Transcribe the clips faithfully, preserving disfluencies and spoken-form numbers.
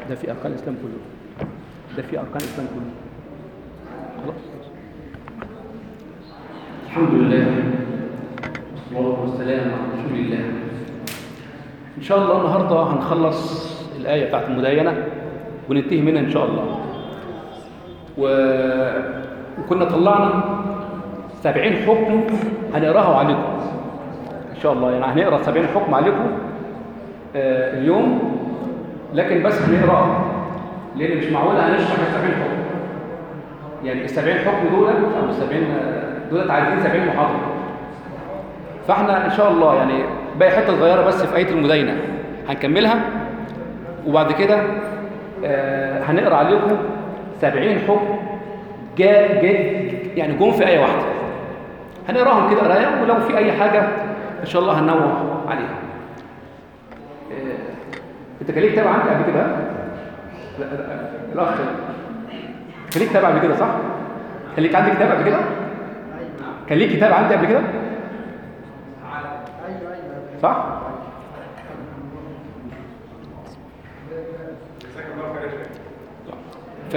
ده في أركان الإسلام كله، ده في أركان الإسلام كله. خلاص. الحمد لله والصلاة والسلام على رسول الله. إن شاء الله النهاردة هنخلص الآية بتاعت المداينة وننتهي منها إن شاء الله. و... وكنا طلعنا سبعين حكم هنقراها عليكم إن شاء الله، يعني هنقرأ سبعين حكم عليكم آه اليوم، لكن بس هنقرأ لأن مش معقولة هنشرح السبعين حكم. يعني السبعين حكم دول أو السبعين دول عايزين سبعين محاضرة، فاحنا إن شاء الله يعني باقي حتة صغيرة بس في آية المداينة هنكملها، وبعد كده آه هنقرأ عليكم سبعين حكم جاء جاء يعني جم في آية واحدة، هنقراهم كده قرايه، ولو في أي حاجة إن شاء الله هننوع عليها. آه أنت كان ليك كتاب عندي قبل كده؟ الأخ كان ليك كتاب قبل كده صح؟ كان ليك عندي كتاب قبل كده؟ كان ليك كتاب عندي قبل كده؟ صح؟ ف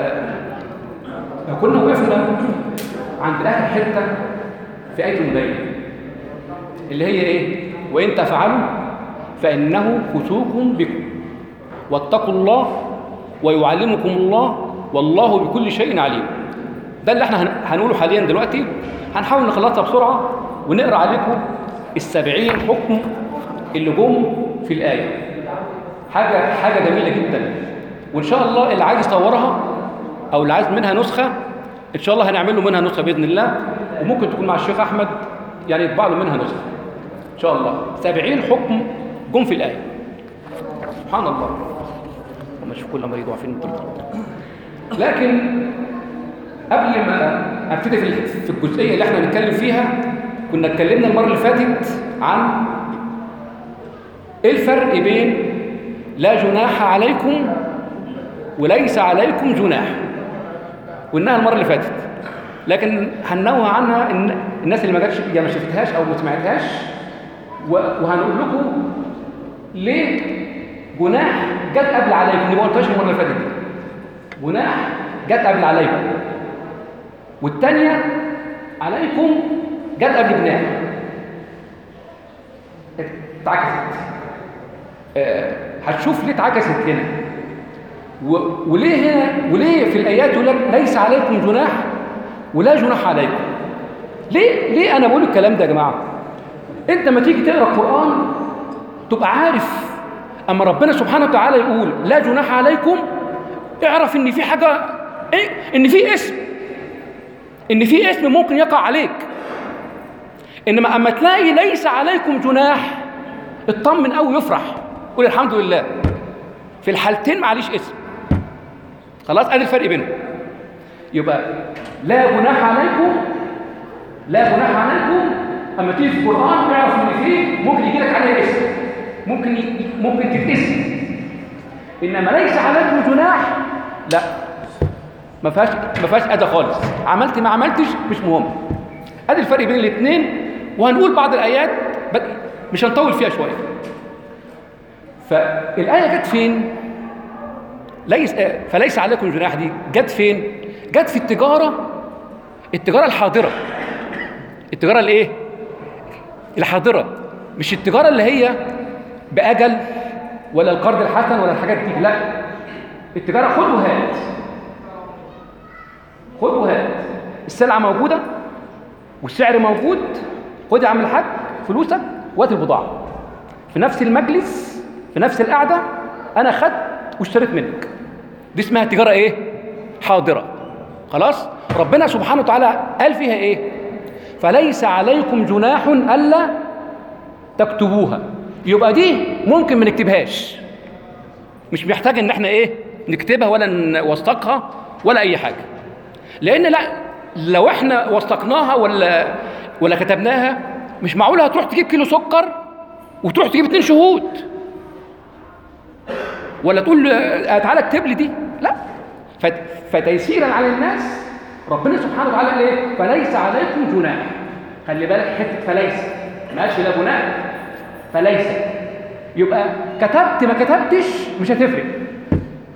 كنا وقفنا عند آخر حتة في آية المداينة اللي هي إيه؟ وإن تفعلوا فإنه فسوق بكم واتقوا الله ويعلمكم الله والله بكل شيء عليم. ده اللي احنا هنقوله حاليا دلوقتي، هنحاول نخلصها بسرعة ونقرأ عليكم السبعين حكم اللي جم في الآية. حاجة حاجة جميلة جدا، وإن شاء الله اللي عايز يصورها أو اللي عايز منها نسخة إن شاء الله هنعمل له منها نسخة بإذن الله، وممكن تكون مع الشيخ أحمد يعني يطبع له منها نسخة إن شاء الله. سبعين حكم جم في الآية. سبحان الله، وما شوف كل مريض وعارفين لكن قبل ما ابتدي في الجزئية اللي احنا هنتكلم فيها، كنا اتكلمنا المرة اللي فاتت عن ايه الفرق بين لا جناح عليكم وليس عليكم جناح، قلناها المرة اللي فاتت، لكن هننوه عنها إن الناس اللي ما جاتش يا ما شفتهاش او ما سمعتهاش، وهنقول لكم ليه جناح جت قبل عليكم. دي ما قلتهاش المرة اللي فاتت دي. جناح جت قبل عليكم، والثانيه عليكم جت قبل جناح، اتعكست. أه هتشوف ليه اتعكست هنا وليه هنا، وليه في الايات يقول لك ليس عليكم جناح ولا جناح عليكم. ليه ليه انا بقول الكلام ده يا جماعه؟ انت لما تيجي تقرا القران تبقى عارف اما ربنا سبحانه وتعالى يقول لا جناح عليكم، اعرف ان في حاجه ايه، ان في اسم، ان في اسم ممكن يقع عليك. انما اما تلاقي ليس عليكم جناح اطمن قوي، يفرح، قول الحمد لله. في الحالتين معليش اسم، خلاص ادي الفرق بينهم. يبقى لا جناح عليكم، لا جناح عليكم اما تيجي في القران اعرف ان فيه ممكن يجي لك عليه اسم، ممكن ي... ممكن تتاسم. انما ليس عليكم جناح لا، ما فيهاش ما فيهاش اذى خالص، عملت ما عملتش مش مهم. ادي الفرق بين الاثنين، وهنقول بعض الايات مش هنطول فيها شويه. فالايه جت فين؟ ليس فليس عليكم جناح دي جت فين؟ جت في التجاره، التجاره الحاضره، التجاره الايه؟ الحاضره، مش التجاره اللي هي باجل ولا القرض الحسن ولا الحاجات دي، لا، التجاره خد وهات، خد وهات. السلعه موجوده والسعر موجود، خد يا عم الحاج فلوسك وهات البضاعه في نفس المجلس، في نفس القعده، انا خدت واشتريت منك. دي اسمها تجاره ايه؟ حاضره. خلاص. ربنا سبحانه وتعالى قال فيها ايه؟ فليس عليكم جناح الا تكتبوها. يبقى دي ممكن ما نكتبهاش، مش محتاج ان احنا ايه نكتبها ولا نوثقها ولا اي حاجه، لان لا، لو احنا وثقناها ولا ولا كتبناها مش معقوله هتروح تجيب كيلو سكر وتروح تجيب اتنين شهود ولا تقول تعالى اكتب لي دي، لا. فتيسيرا على الناس ربنا سبحانه وتعالى قال ايه؟ فليس عليكم جناح. خلي بالك حته فليس، ما قالش لا جناح، فليس. يبقى كتبت ما كتبتش مش هتفرق،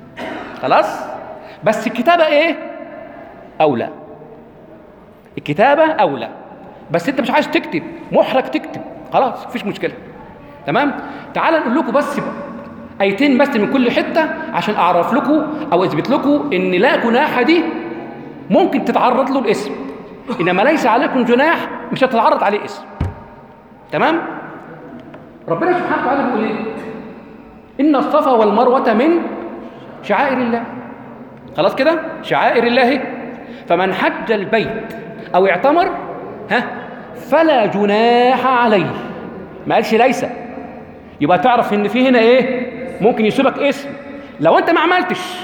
خلاص. بس الكتابة ايه؟ اولى. الكتابة اولى، بس انت مش عايز تكتب، محرج تكتب، خلاص مفيش مشكلة. تمام. تعال نقول لكم بس ايتين بس من كل حتة عشان اعرف لكم او اثبت لكم ان لا جناح دي ممكن تتعرض له الاسم، انما ليس عليكم جناح مش هتتعرض عليه اسم. تمام. ربنا سبحانه وتعالى بيقول ايه؟ ان الصفا والمروة من شعائر الله. خلاص كده، شعائر الله. فمن حج البيت او اعتمر ها فلا جناح عليه. ما قالش ليس. يبقى تعرف ان في هنا ايه؟ ممكن يسيبك اسم لو انت ما عملتش.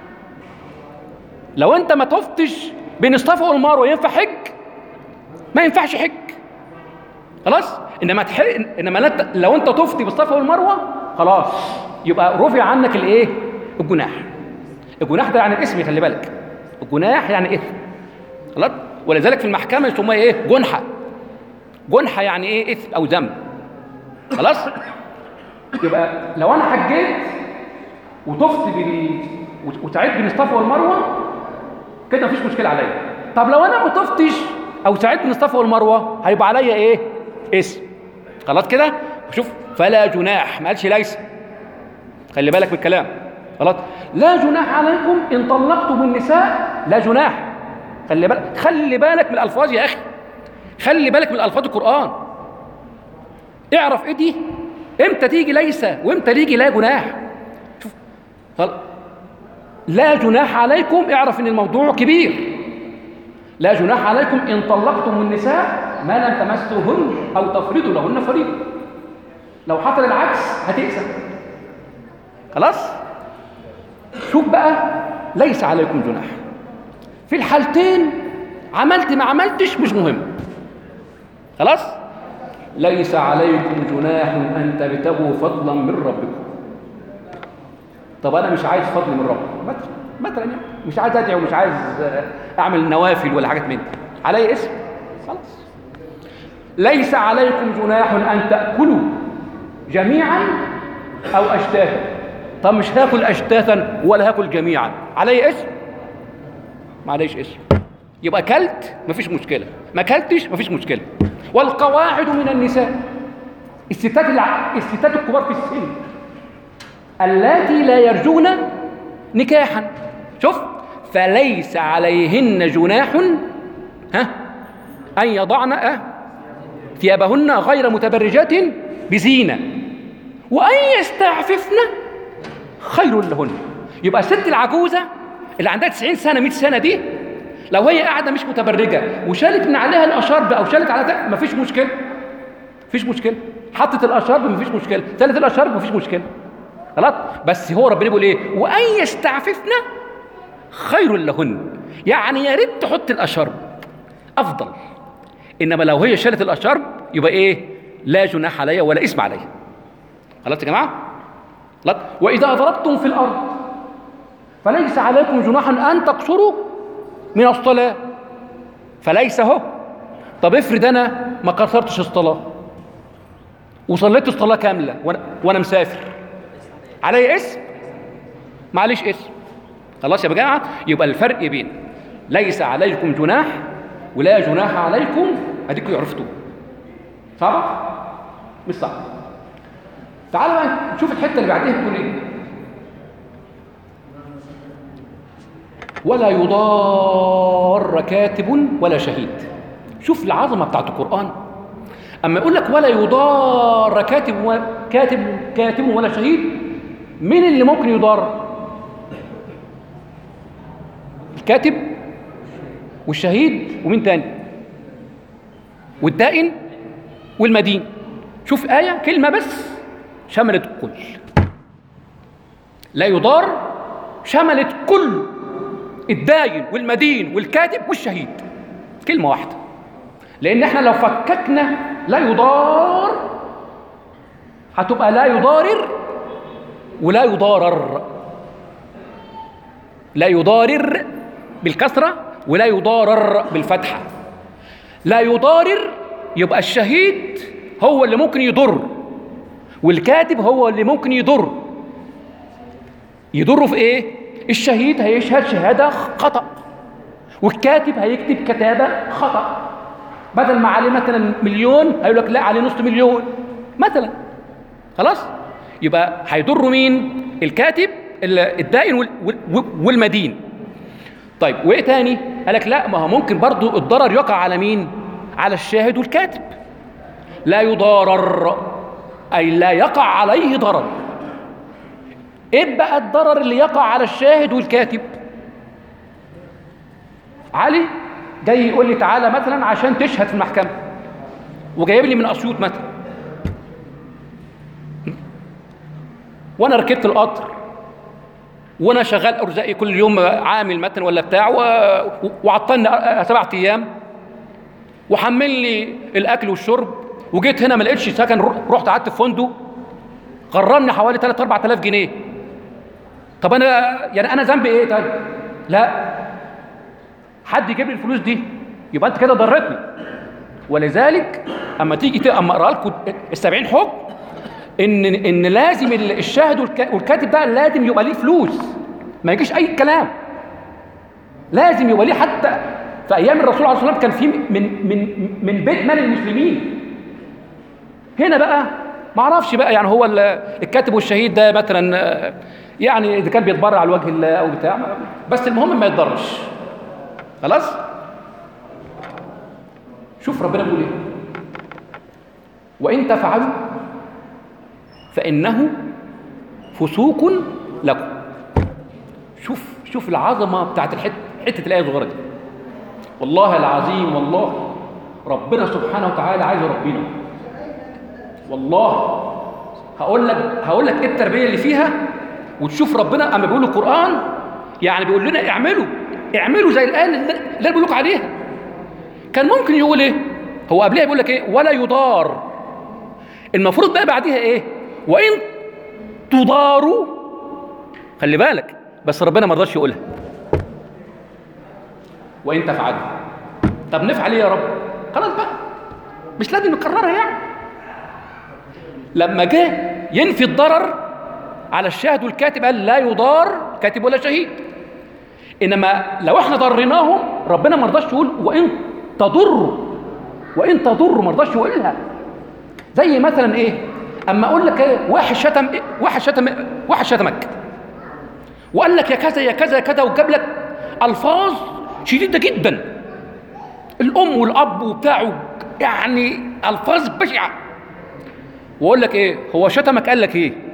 لو انت ما طفتش بين الصفا والمروه ينفع حج؟ ما ينفعش حج. خلاص. انما تح... انما لو انت طفت بالصفا والمروه خلاص يبقى رفع عنك الايه؟ الجناح. الجناح ده يعني الاسم، خلي بالك. الجناح يعني اثم. خلاص. ولذلك في المحكمه يسموها ايه؟ جنحه. جنحه يعني ايه؟ اثم او ذنب. خلاص. يبقى لو انا حجيت وطفت بال وسعيت بين الصفا والمروه كده مفيش مشكله عليا. طب لو انا ما طفتش او سعيت بين الصفا والمروه هيبقى عليا ايه؟ اسم. خلاص كده. شوف، فلا جناح، ما قالش ليس. خلي بالك من الكلام. خلاص. لا جناح عليكم ان طلقتم النساء. لا جناح. خلي بالك، خلي بالك من الالفاظ يا اخي. خلي بالك من الفاظ القران. اعرف ايه دي؟ امتى تيجي ليس وامتى تيجي لا جناح. شوف. لا جناح عليكم، اعرف ان الموضوع كبير. لا جناح عليكم ان طلقتم النساء ما لم تمسوهن او تفرضوا لهن فريضه. لو حصل العكس هتقسم. خلاص. شوف بقى، ليس عليكم جناح في الحالتين، عملت ما عملتش مش مهم. خلاص. ليس عليكم جناح ان تبتغوا فضلا من ربكم. طب انا مش عايز فضل من ربي مثلا، يعني مش عايز ادعي ومش عايز اعمل نوافل ولا حاجات من دي، علي اسم. خلاص. ليس عليكم جناح ان تاكلوا جميعا او اشتاتا. طب مش هاكل اشتاتا ولا هاكل جميعا، علي اسم؟ ما عليش اسم. يبقى كلت مفيش مشكله، ما كلتش مفيش مشكله. والقواعد من النساء، الستات الع... الستات الكبار في السن اللاتي لا يرجون نكاحا. شوف، فليس عليهن جناح ها ان يضعن أه ثيابهن غير متبرجات بزينه وان يستعففن خير لهن. يبقى الست العجوزه اللي عندها تسعين سنه مئة سنه دي لو هي قاعده مش متبرجه وشالت من عليها الاشارب او شالت على ده مفيش مشكله. مفيش مشكله. حطت الاشارب مفيش مشكله، شالت الاشارب مفيش مشكله. خلاص. بس هو ربنا بيقول ايه؟ وان يستعففن خير لهن. يعني يا ريت تحط الاشارب افضل. انما لو هي شالت الاشارب يبقى ايه؟ لا جناح عليها ولا اسم عليها. خلاص يا جماعه؟ خلاص. واذا ضربتم في الارض فليس عليكم جناح ان تقصروا من الصلاه. فليس اهو. طب افرض انا ما قصرتش الصلاه وصليت الصلاه كامله وانا, وأنا مسافر، علي اسم؟ معليش اسم. خلاص يا جماعه. يبقى الفرق بين ليس عليكم جناح ولا جناح عليكم اديكم عرفتوه. صعب؟ مش صعب. تعالوا بقى نشوف الحته اللي بعديها بتقول ايه. ولا يضار كاتب ولا شهيد. شوف العظمه بتاعت القران. اما يقول لك ولا يضار كاتب و... كاتب كاتب ولا شهيد، مين اللي ممكن يضار؟ الكاتب والشهيد ومين تاني؟ والدائن والمدين. شوف آية كلمة بس شملت الكل. لا يضار شملت كل الداين والمدين والكاتب والشهيد، كلمة واحدة. لأن احنا لو فككنا لا يضار هتبقى لا يضارر ولا يضارر. لا يضارر بالكسرة ولا يضارر بالفتحة. لا يضارر يبقى الشهيد هو اللي ممكن يضر والكاتب هو اللي ممكن يضر. يضر في ايه؟ الشهيد هيشهد شهادة خطأ، والكاتب هيكتب كتابة خطأ، بدل ما عليه مثلا مليون هيقول لك لا عليه نص مليون مثلا. خلاص؟ يبقى هيضر مين؟ الكاتب الدائن والمدين. طيب وايه تاني؟ قال لك لا، ما هو ممكن برضو الضرر يقع على مين؟ على الشاهد والكاتب. لا يضارر اي لا يقع عليه ضرر. ايه بقى الضرر اللي يقع على الشاهد والكاتب؟ علي جاي يقول لي تعالى مثلا عشان تشهد في المحكمه، وجايب لي من اسيوط مثلا، وانا ركبت القطر وانا شغال ارزاقي كل يوم عامل مثلا ولا بتاع، وعطلني سبع ايام وحمل لي الاكل والشرب، وجيت هنا ما لقيتش سكن، رحت قعدت في فندق غرمني حوالي ثلاثة أربعة آلاف جنيه. طب انا يعني انا ذنبي ايه؟ طيب لا، حد يجيب لي الفلوس دي يبقى انت كده ضرتني. ولذلك اما تيجي اما اقرا لكم السبعين حكم ان ان لازم الشاهد والكاتب ده لازم يبقى ليه فلوس، ما يجيش اي كلام، لازم يبقى ليه. حتى في ايام الرسول عليه الصلاه والسلام كان في من من من بيت مال المسلمين. هنا بقى ما اعرفش بقى يعني هو الكاتب والشهيد ده مثلا يعني اذا كان بيتبرع على وجه الله او بتاع، بس المهم ما يتضرش. خلاص؟ شوف ربنا بيقول ايه؟ وان تفعلوا فانه فسوق لكم. شوف شوف العظمه بتاعت الحته حته الايه الصغيره دي. والله العظيم، والله ربنا سبحانه وتعالى عايز يربينا. والله هقول لك هقول لك ايه التربيه اللي فيها، وتشوف ربنا اما بيقول القران يعني بيقول لنا اعملوا اعملوا زي الايه اللي انا بقول لكم عليها. كان ممكن يقول ايه؟ هو قبلها بيقول لك ايه؟ ولا يضار. المفروض بقى بعديها ايه؟ وان تضاروا. خلي بالك، بس ربنا ما رضاش يقولها. وان تفعلوا. طب نفعل ايه يا رب؟ خلاص بقى مش لازم نكررها يعني. لما جه ينفي الضرر على الشاهد والكاتب قال لا يضار كاتب ولا شهيد. انما لو احنا ضريناهم ربنا ما رضاش يقول وان تضروا، وان تضروا ما رضاش يقولها. زي مثلا ايه؟ اما اقول لك ايه؟ واحد شتم إيه؟ واحد شتم إيه؟ واحد شتمك وقال لك يا كذا يا كذا يا كذا، وجاب لك الفاظ شديده جدا، الام والاب وبتاعه، يعني الفاظ بشعه، واقول لك ايه؟ هو شتمك قال لك ايه؟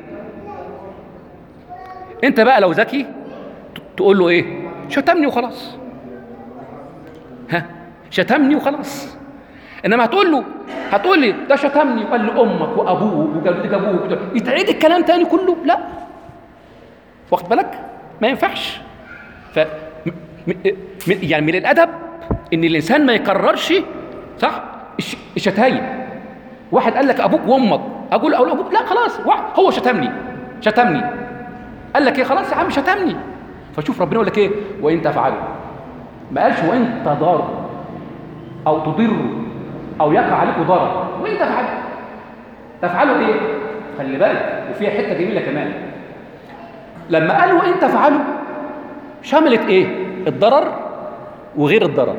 انت بقى لو ذكي تقول له ايه؟ شتمني وخلاص. ها؟ شتمني وخلاص. انما هتقول له هتقول لي ده شتمني وقال لي امك وابوك وجدك ابوك، يتعيد الكلام تاني كله؟ لا، واخد بالك؟ ما ينفعش. ف يعني من الادب ان الانسان ما يكررش، صح؟ الشتايم. واحد قال لك ابوك وامك، اقول اقول ابوك؟ لا خلاص، هو شتمني شتمني قال لك ايه؟ خلاص يا عم شتمني. فشوف ربنا يقول لك ايه؟ وان تفعلوا، ما قالش وان تضاروا او تضروا او يقع عليكم ضرر. وان تفعلوا، تفعلوا ايه؟ خلي بالك، وفيها حته جميله كمان. لما قالوا وان تفعلوا شملت ايه؟ الضرر وغير الضرر.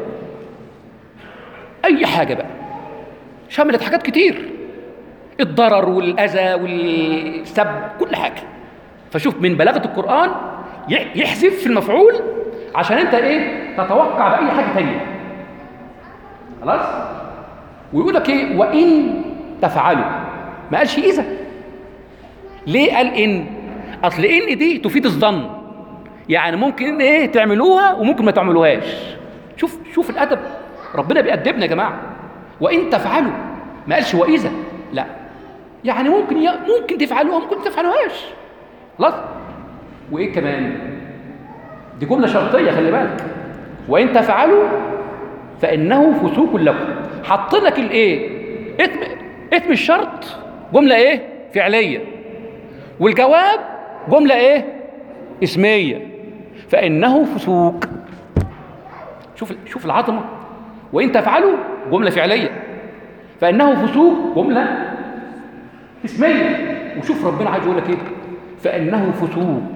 اي حاجه بقى شملت حاجات كتير، الضرر والاذى والسب، كل حاجه. فشوف من بلاغه القران يحذف في المفعول عشان انت ايه؟ تتوقع باي حاجه ثانيه. خلاص؟ ويقول لك ايه؟ وان تفعلوا، ما قالش اذا. ليه قال ان؟ اصل ان دي تفيد الظن، يعني ممكن ايه تعملوها وممكن ما تعملوهاش. شوف شوف الادب، ربنا بيأدبنا يا جماعه. وان تفعلوا، ما قالش واذا، لا، يعني ممكن ممكن تفعلوها ممكن ما تفعلوهاش. خلاص؟ وايه كمان؟ دي جمله شرطيه، خلي بالك. وان تفعلوا فانه فسوق لكم. حط لك الايه؟ اسم اسم الشرط جمله ايه؟ فعليه، والجواب جمله ايه؟ اسميه. فانه فسوق. شوف شوف العظمه. وان تفعلوا جمله فعليه، فانه فسوق جمله اسميه. وشوف ربنا عايز يقول لك ايه؟ فانه فسوق.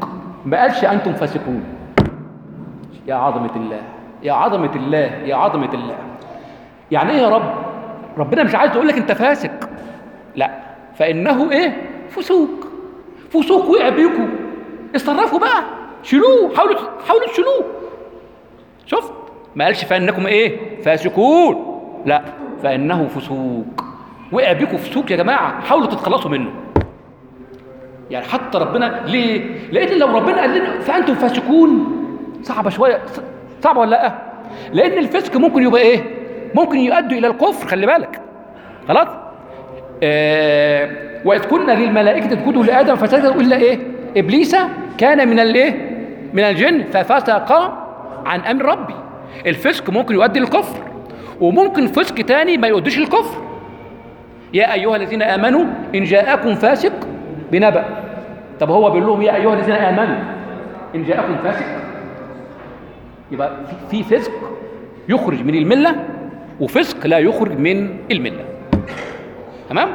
ما قالش أنتم فاسقون. يا عظمة الله، يا عظمة الله، يا عظمة الله. يعني إيه يا رب؟ ربنا مش عايز يقول لك أنت فاسق، لا، فإنه إيه؟ فسوق. فسوق وقع بيكم، اتصرفوا بقى، شيلوه، حاولوا حاولوا تشيلوه. شفت؟ ما قالش فإنكم إيه؟ فاسقون، لا، فإنه فسوق. وقع بيكم فسوق يا جماعة، حاولوا تتخلصوا منه. يعني حتى ربنا ليه؟ لأن لو ربنا قال لنا فأنتم فاسقون صعبة شوية، صعبة ولا لأ؟ لأن الفسق ممكن يبقى إيه؟ ممكن يؤدي إلى الكفر، خلي بالك. خلاص؟ آه وإذ كنا للملائكة اسجدوا لآدم فسجدوا إلا إيه؟ إبليس كان من الإيه؟ من الجن ففسق عن أمر ربي. الفسق ممكن يؤدي للكفر، وممكن فسق تاني ما يؤديش للكفر. يا أيها الذين آمنوا إن جاءكم فاسق بنبأ. طب هو بيقول لهم يا أيها الذين آمنوا إن جاءكم فاسق، يبقى في فسق يخرج من الملة وفسق لا يخرج من الملة. تمام؟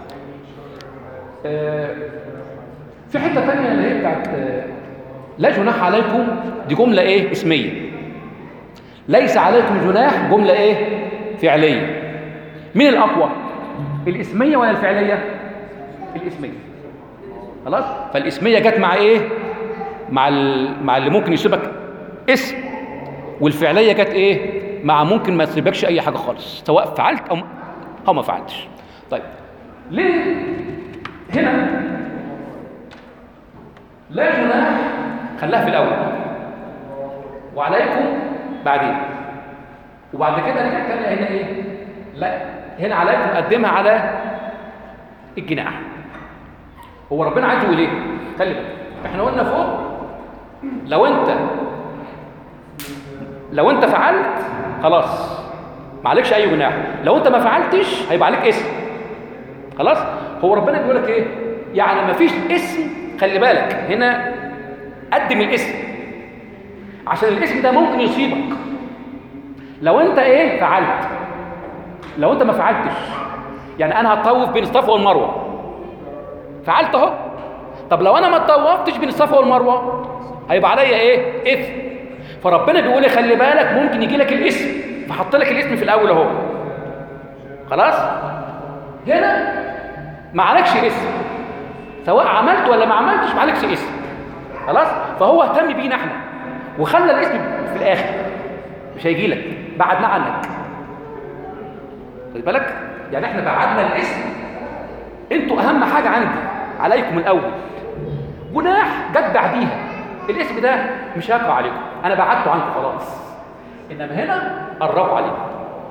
آه في حتة تانية اللي هي بتاعت آه لا جناح عليكم، دي جملة إيه؟ اسمية. ليس عليكم جناح جملة إيه؟ فعلية. مين الأقوى؟ الاسمية ولا الفعلية؟ الاسمية. خلاص؟ فالاسمية جت مع إيه؟ مع مع اللي ممكن يسيبك اسم، والفعلية جت إيه؟ مع ممكن ما تسيبكش أي حاجة خالص، سواء فعلت أو أو ما فعلتش. طيب ليه هنا لا جناح خلاها في الأول وعليكم بعدين، وبعد كده رجع تاني هنا إيه؟ لا، هنا عليكم قدمها على الجناح. هو ربنا عايز يقول ايه؟ خلي بالك، احنا قلنا فوق لو انت لو انت فعلت خلاص ما عليكش اي جناح، لو انت ما فعلتش هيبقى عليك اسم. خلاص؟ هو ربنا بيقول لك ايه؟ يعني ما فيش اسم، خلي بالك هنا قدم الاسم عشان الاسم ده ممكن يصيبك لو انت ايه؟ فعلت. لو انت ما فعلتش، يعني انا هطوف بين الصفا والمروه، فعلت اهو. طب لو انا ما طوفتش بين الصفا والمروه هيبقى عليا ايه؟ اثم. فربنا بيقول لي خلي بالك ممكن يجي لك الاسم، فحط لك الاسم في الاول اهو. خلاص؟ هنا ما عليكش اسم، سواء عملت ولا ما عملتش ما عليكش اسم. خلاص؟ فهو اهتم بينا احنا وخلى الاسم في الاخر، مش هيجي لك، بعدنا عنك. خلي بالك، يعني احنا بعدنا الاسم، انتوا اهم حاجه عندي عليكم الاول، جناح جت بعديها، الاسم ده مش هيقع عليكم، انا بعدته عنكم خلاص، انما هنا قربوا عليكم.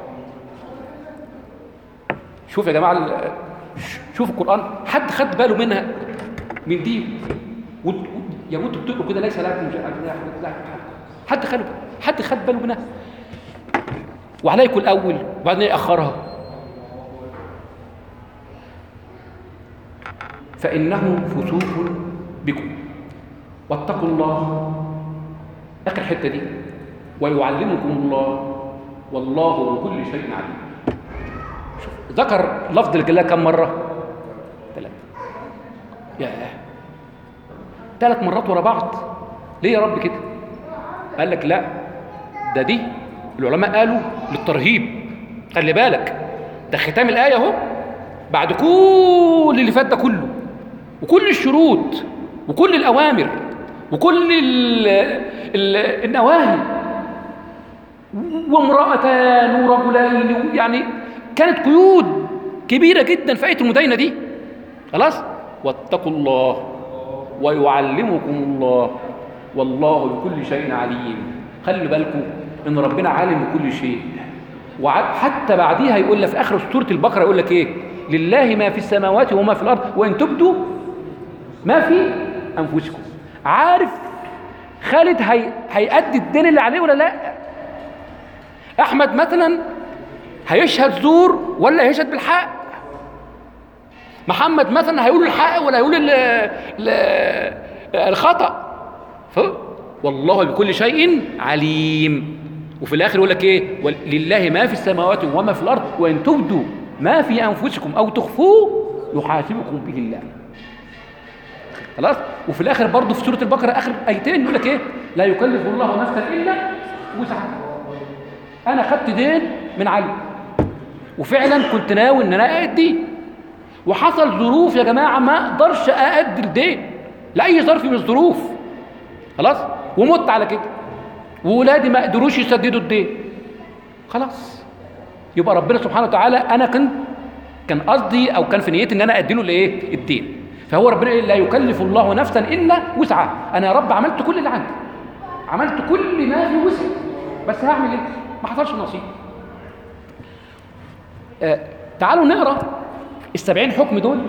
شوف يا جماعه، شوف القران، حد خد باله منها من دي؟ يا انتوا بتقولوا كده ليس لكم جناح، حد خد حد خد باله منها؟ وعليكم الاول وبعدين ياخرها. فإنه فسوق بكم واتقوا الله، آخر الحتة دي، ويعلمكم الله والله بكل شيء عليم. شوف ذكر لفظ الجلالة كم مرة؟ ثلاثة. ياه، ثلاث مرات ورا بعض. ليه يا رب كده؟ قال لك لا، ده دي العلماء قالوا للترهيب. خلي بالك، ده ختام الآية اهو، بعد كل اللي فات ده كله، وكل الشروط وكل الأوامر وكل ال ال النواهي، وامرأتان ورجلين، يعني كانت قيود كبيرة جدا في آية المداينة دي. خلاص؟ واتقوا الله ويعلمكم الله والله بكل شيء عليم. خلي بالكم إن ربنا عالم بكل شيء، وحتى بعديها يقول لك في آخر سورة البقرة يقول لك إيه؟ لله ما في السماوات وما في الأرض وإن تبدوا ما في أنفسكم. عارف خالد هي... هيأدي الدين اللي عليه ولا لا؟ أحمد مثلا هيشهد زور ولا هيشهد بالحق؟ محمد مثلا هيقول الحق ولا هيقول ال... ال... الخطأ؟ ف... والله بكل شيء عليم. وفي الآخر يقول لك إيه؟ لله ما في السماوات وما في الأرض وإن تبدوا ما في أنفسكم أو تخفوه يحاسبكم به الله. خلاص. وفي الاخر برضه في سوره البقره اخر ايتين يقول لك ايه؟ لا يكلف الله نفسا الا وسعها. انا خدت دين من علي وفعلا كنت ناوي ان انا اادي، وحصل ظروف يا جماعه ما اقدرش اادي الدين لاي ظرف من الظروف، خلاص، ومت على كده، وولادي ما قدروش يسددوا الدين، خلاص. يبقى ربنا سبحانه وتعالى انا كنت كان قصدي او كان في نيتي ان انا ادي له الايه؟ الدين. فهو ربنا لا يكلف الله نفسا الا وسعها. انا يا رب عملت كل اللي عندي، عملت كل ما في وسعي، بس هعمل ايه؟ ما حصلش نصيب. آه تعالوا نقرا السبعين حكم دول.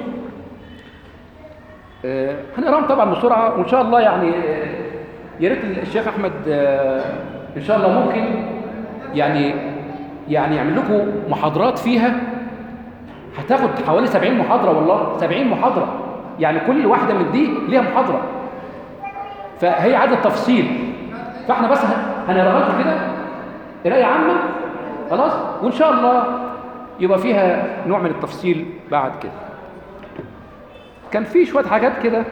آه هنقراهم طبعا بسرعه، وان شاء الله يعني آه يا ريت الشيخ احمد آه ان شاء الله ممكن يعني يعني يعمل لكم محاضرات فيها، هتاخد حوالي سبعين محاضره، والله سبعين محاضره، يعني كل واحده من دي ليها محاضره، فهي عاده تفصيل، فاحنا بس هنقراها لكم كده قرايه عامه، خلاص، وان شاء الله يبقى فيها نوع من التفصيل بعد كده. كان في شويه حاجات كده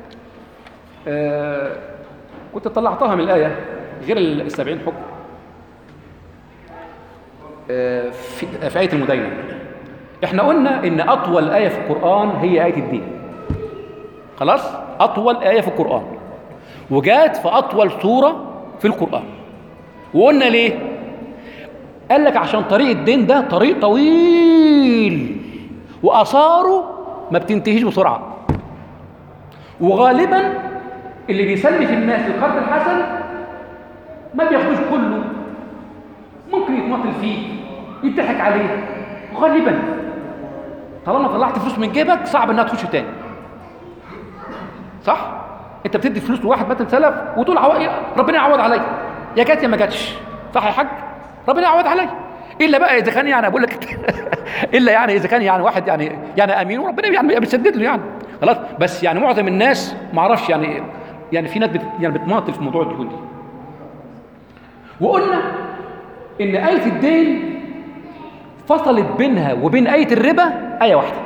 آه كنت طلعتها من الايه غير السبعين حكم آه في, في ايه المداينه. احنا قلنا ان اطول ايه في القران هي ايه الدين، خلاص، اطول ايه في القران، وجات في اطول سوره في القران. وقلنا ليه؟ قال لك عشان طريق الدين ده طريق طويل واثاره ما بتنتهيش بسرعه، وغالبا اللي بيسلف الناس القرض الحسن ما بياخدوش كله، ممكن يتمطل فيه، يضحك عليه، غالبا طالما طلعت فلوس من جيبك صعب انها تخش تاني، صح؟ انت بتدي فلوس لواحد مثلا سلف وتقول عو... ربنا يعوض عليا، يا جات يا ما جاتش، صح يا حاج؟ ربنا يعوض عليا، الا بقى اذا كان يعني بقول لك الا يعني اذا كان يعني واحد يعني يعني امين وربنا يعني بيسدد له يعني، خلاص. بس يعني معظم الناس ما اعرفش يعني يعني في ناس بت... يعني بتماطل في موضوع الديون دي. وقلنا ان ايه الدين فصلت بينها وبين آية الربا آية واحدة.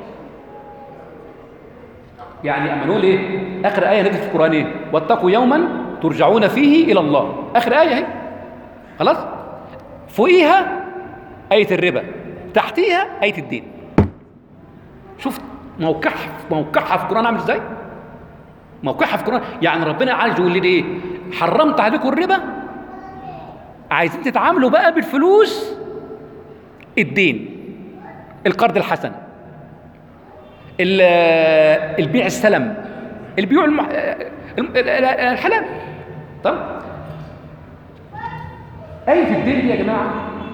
يعني أما نقول إيه؟ آخر آية نزلت في القرآن إيه؟ واتقوا يوما ترجعون فيه إلى الله، آخر آية أهي، خلاص؟ فوقيها آية الربا، تحتيها آية الدين. شوف موقعها موقعها في القرآن عامل إزاي؟ موقعها في القرآن، يعني ربنا عايز يقول لي إيه؟ حرمت عليكم الربا، عايزين تتعاملوا بقى بالفلوس الدين، القرض الحسن، البيع السلم، البيوع المح... الحلال. طب آية الدين دي يا جماعة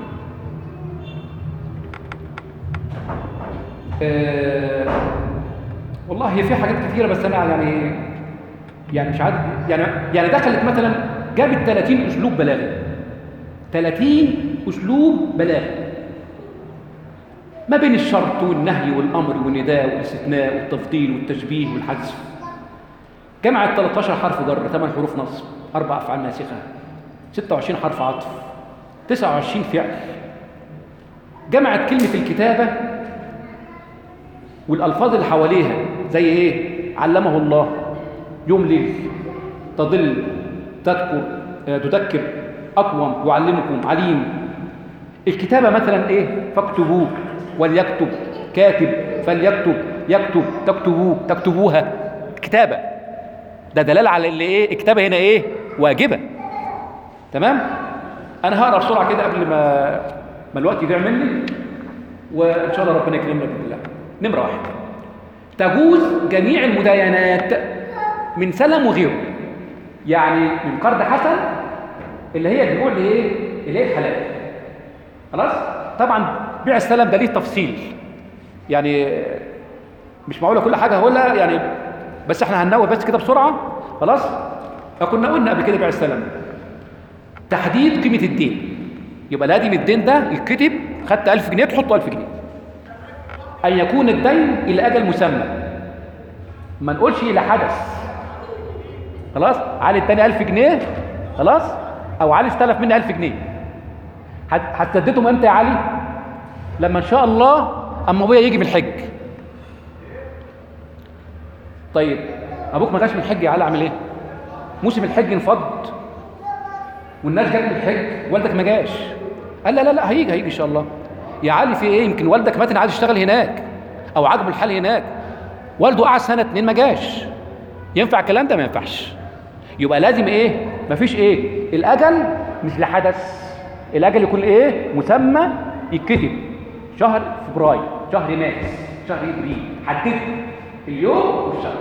آه... والله هي في حاجات كثيرة، بس أنا يعني يعني مش عارف يعني يعني دخلت مثلا جابت ثلاثين أسلوب بلاغي، ثلاثين أسلوب بلاغي ما بين الشرط والنهي والأمر والنداء والاستثناء والتفضيل والتشبيه والحذف. جمعت ثلاثة عشر حرف جر، ثمان حروف نصب، أربع أفعال ناسخة، ستة وعشرين حرف عطف، تسعة وعشرين فعل. جمعت كلمة الكتابة والألفاظ اللي حواليها زي إيه؟ علمه الله، يملل، تضل، تذكر، تذكر، أقوم، يعلمكم، عليم. الكتابة مثلا إيه؟ فاكتبوه، وليكتب، كاتب، فليكتب، يكتب، تكتبوه، تكتبوها. كتابة ده دلالة على اللي إيه؟ الكتابة هنا إيه؟ واجبة. تمام؟ أنا هقرأ بسرعة كده قبل ما ما الوقت يضيع مني، وإن شاء الله ربنا يكرمنا بإذن الله. نمرة واحد، تجوز جميع المداينات من سلم وغيره، يعني من قرض حسن اللي هي بنقول ايه؟ اللي هي الحلال. خلاص؟ طبعا بيع السلم ده ليه تفصيل، يعني مش معقوله كل حاجه هقولها يعني، بس احنا هننوه بس كده بسرعه. خلاص؟ فكنا قلنا قبل كده بيع السلم تحديد قيمه الدين، يبقى لازم الدين ده الكتب خدت ألف جنيه تحطه ألف جنيه. أن يكون الدين إلى أجل مسمى، ما نقولش إلى حدث. خلاص؟ علي التاني ألف جنيه، خلاص؟ أو علي استلف مني ألف جنيه، هتسددهم إمتى يا علي؟ لما إن شاء الله أما أبويا يجي من الحج. طيب ابوك ما جاش من الحج يا علي، اعمل ايه؟ موسم الحج انفض والناس جت من الحج، والدك ما جاش. قال لا لا لا هيجي هيجي ان شاء الله. يا علي في ايه؟ يمكن والدك مات عايز يشتغل هناك او عاجبه الحال هناك، والده قعد سنه اتنين ما جاش. ينفع الكلام ده؟ ما ينفعش. يبقى لازم ايه؟ مفيش ايه؟ الاجل مش لحدث، الاجل يكون ايه؟ مسمى يتكتب. شهر فبراير، شهر مارس، شهر ابريل، حدد اليوم والشهر.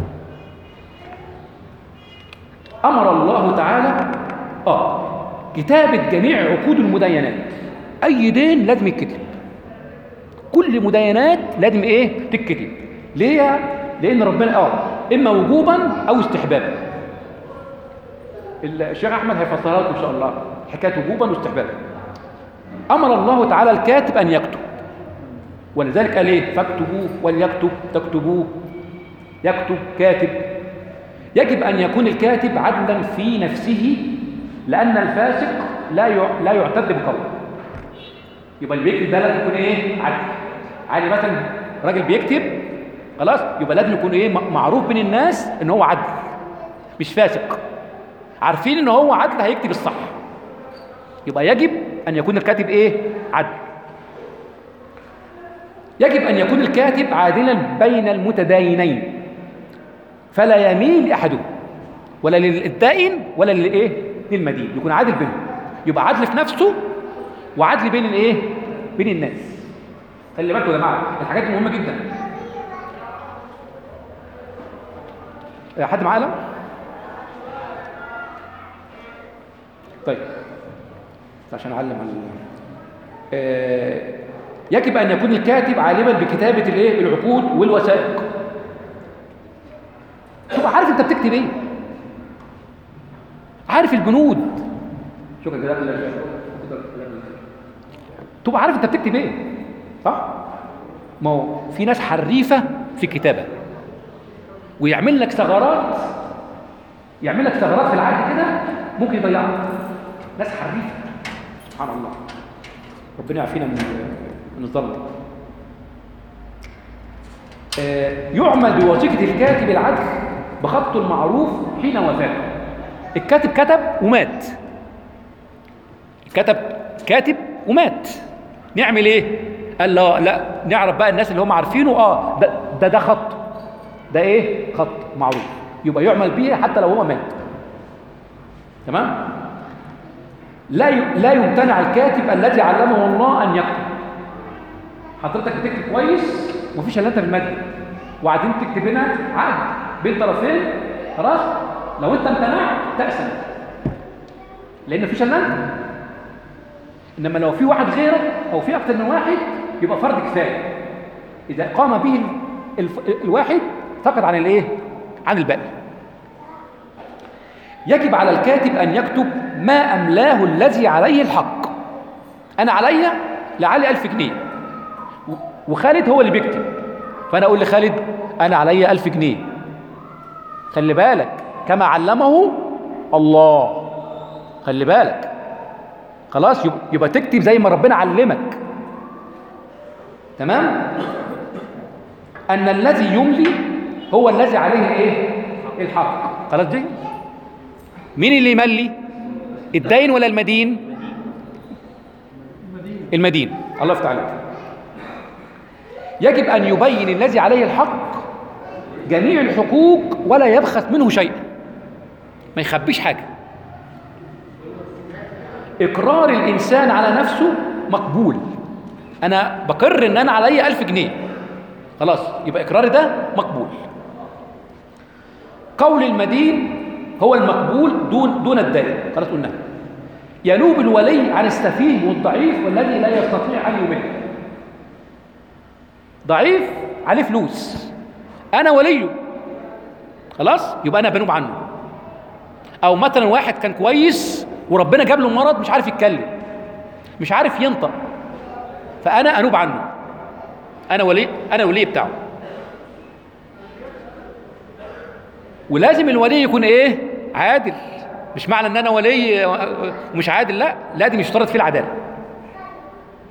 امر الله تعالى اه كتابه جميع عقود المداينات. اي دين لازم يتكتب، كل مداينات لازم ايه؟ تتكتب. ليه؟ لان ربنا اه اما وجوبا او استحبابا. الشيخ احمد هيفسرها لكم ان شاء الله حكايه وجوبا واستحبابا. امر الله تعالى الكاتب ان يكتب، ولذلك قال ايه؟ فاكتبوه وليكتب، تكتبوه، يكتب، كاتب. يجب ان يكون الكاتب عدلا في نفسه، لان الفاسق لا لا يعتد بقوله. يبقى اللي بيكتب ده لازم يكون ايه؟ عدل. عادي مثلا راجل بيكتب خلاص، يبقى لازم يكون ايه؟ معروف بين الناس ان هو عدل، مش فاسق. عارفين ان هو عدل هيكتب الصح. يبقى يجب ان يكون الكاتب ايه؟ عدل. يجب ان يكون الكاتب عادلا بين المتداينين، فلا يميل لاحدهم، ولا للدائن ولا للايه؟ للمدين. يكون عادل بينهم، يبقى عدل في نفسه وعدل بين الايه؟ بين الناس. خلي بالكم يا جماعه، الحاجات دي مهمه جدا. حد معاه قلم؟ طيب عشان اعلم عن آه يجب ان يكون الكاتب عالما بكتابه الايه؟ العقود والوثائق. تبقى عارف انت بتكتب ايه، عارف البنود. شكرا جزاك الله خير. تبقى عارف انت بتكتب ايه، صح؟ ما هو في ناس حريفه في الكتابه ويعمل لك ثغرات، يعمل لك ثغرات في العقد كده ممكن يضيعك. ناس حريفه سبحان الله، ربنا يعافينا من من الظلم. آه يعمل بوثيقه الكاتب العدل بخطه المعروف حين وفاته. الكاتب كتب ومات، كتب كاتب ومات، نعمل ايه؟ قال لا لا نعرف بقى الناس اللي هم عارفينه اه ده ده, ده خط، ده ايه؟ خط معروف، يبقى يعمل بيه حتى لو هو مات. تمام؟ لا لا يمتنع الكاتب الذي علمه الله ان يكتب. حضرتك بتكتب كويس ومفيش الا انت في الماده، وبعدين تكتب هنا عقد بين طرفين خلاص، لو انت امتنعت تأسم، لان مفيش الا انت. انما لو في واحد غيرك او في اكثر من واحد يبقى فرض كفايه. اذا قام به الف... الواحد فقد عن الايه؟ عن الباقي. يجب على الكاتب ان يكتب ما املاه الذي عليه الحق. انا عليا لعلي ألف جنيه وخالد هو اللي بيكتب، فانا اقول لخالد انا عليا ألف جنيه، خلي بالك كما علمه الله، خلي بالك خلاص. يبقى تكتب زي ما ربنا علمك. تمام؟ ان الذي يملي هو الذي عليه ايه؟ الحق. خلاص دي مين اللي يملي؟ الدين ولا المدين؟ المدين. الله يفتح عليك. يجب ان يبين الذي عليه الحق جميع الحقوق ولا يبخس منه شيئا، ما يخبيش حاجه. اقرار الانسان على نفسه مقبول. انا بقر ان انا عليا ألف جنيه خلاص، يبقى اقراري ده مقبول. قول المدين هو المقبول دون دون الدين، خلاص قلنا. ينوب الولي عن السفيه والضعيف والذي لا يستطيع ان يمل. ضعيف عليه فلوس، انا وليه خلاص، يبقى انا بنوب عنه. او مثلا واحد كان كويس وربنا جاب له مرض مش عارف يتكلم، مش عارف ينطق، فانا انوب عنه، انا ولي انا ولي بتاعه. ولازم الولي يكون ايه؟ عادل. مش معنى ان انا ولي ومش عادل، لا، لازم يشترط فيه العداله.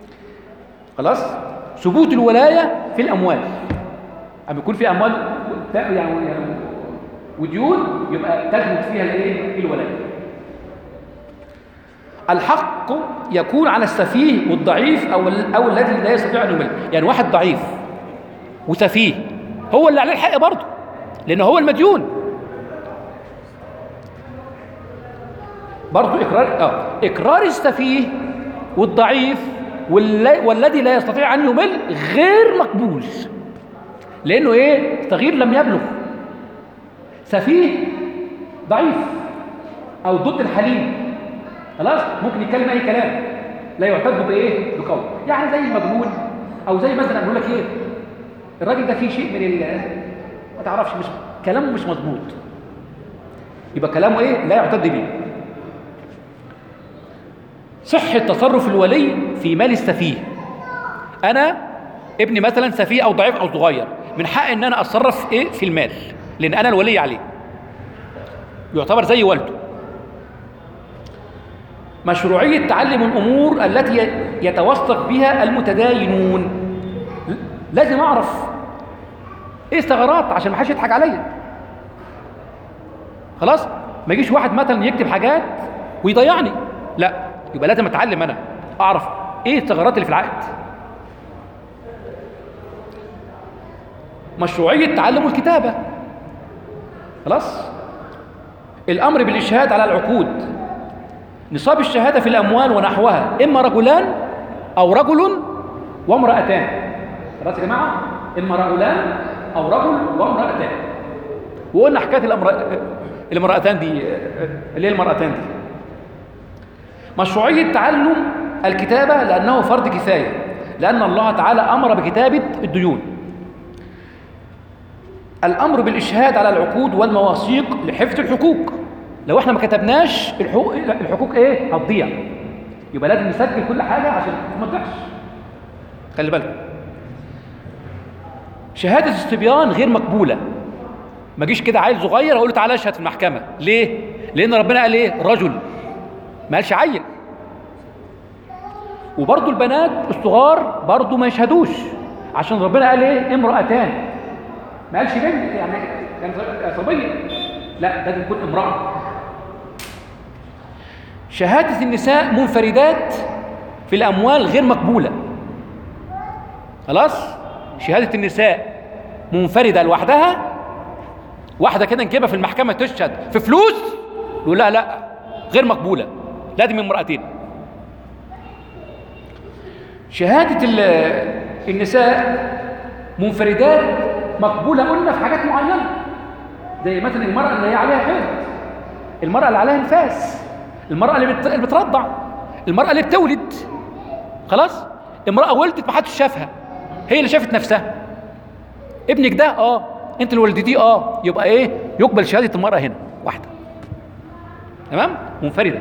خلاص. ثبوت الولايه في الاموال، اما يكون في اموال يعني وديون يبقى تثبت فيها الايه؟ الولايه. الحق يكون على السفيه والضعيف او او الذي لا يستطيع ان يملك. يعني واحد ضعيف وسفيه هو اللي عليه الحق برضه، لانه هو المديون برضه. اقرار اه اقرار السفيه والضعيف والذي لا يستطيع ان يمل غير مقبول، لانه ايه؟ صغير لم يبلغ، سفيه ضعيف او ضد الحليم، خلاص ممكن يتكلم اي كلام لا يعتد بايه؟ بقول. يعني زي المجنون، او زي مثلا نقول لك ايه؟ الراجل ده فيه شيء من ال ما تعرفش، مش كلامه مش مظبوط، يبقى كلامه ايه؟ لا يعتد به. صحة تصرف الولي في مال السفيه. انا ابني مثلا سفيه او ضعيف او صغير، من حق ان انا اتصرف ايه في المال، لان انا الولي عليه، يعتبر زي والده. مشروعية تعلم الامور التي يتوثق بها المتداينون. لازم اعرف ايه الثغرات عشان ما حدش يضحك عليا. خلاص ما يجيش واحد مثلا يكتب حاجات ويضيعني، لا، يبقى لازم اتعلم انا اعرف ايه الثغرات اللي في العقد. مشروعية تعلم الكتابة. خلاص الامر بالاشهاد على العقود. نصاب الشهادة في الاموال ونحوها اما رجلان او رجل وامرأتان. خلاص يا جماعة، اما رجلان او رجل وامرأتان. وقلنا حكاية الأمر... الامرأتان دي اللي هي المرأتان دي. مشروعية تعلم الكتابة لأنه فرض كفاية، لأن الله تعالى أمر بكتابة الديون. الأمر بالإشهاد على العقود والمواثيق لحفظ الحقوق. لو احنا ما كتبناش الحقوق الحقوق ايه؟ هتضيع. يبقى لازم نسجل كل حاجة عشان ما تضيعش. خلي بالكم. شهادة الصبيان غير مقبولة. ما جيش كده عيل صغير اقول له تعالى اشهد في المحكمة. ليه؟ لأن ربنا قال ايه؟ رجل، ما قالش عيل. وبرضه البنات الصغار برضه ما يشهدوش، عشان ربنا قال ايه؟ امرأتان، ما قالش بنت يعني كان صبيه، لا لازم تكون امرأة. شهادة النساء منفردات في الأموال غير مقبولة. خلاص شهادة النساء منفردة لوحدها، واحدة كده نجيبها في المحكمة تشهد في فلوس، يقول لها لا غير مقبولة، لازم امرأتين. شهادة النساء منفردات مقبولة قلنا في حاجات معينة، زي مثلا المرأة اللي هي عليها حيض، المرأة اللي عليها نفاس، المرأة اللي بترضع، المرأة اللي بتولد. خلاص امرأة ولدت ما حدش شافها، هي اللي شافت نفسها. ابنك ده اه انت اللي ولدتيه اه يبقى ايه؟ يقبل شهادة المرأة هنا واحدة، تمام؟ منفردة.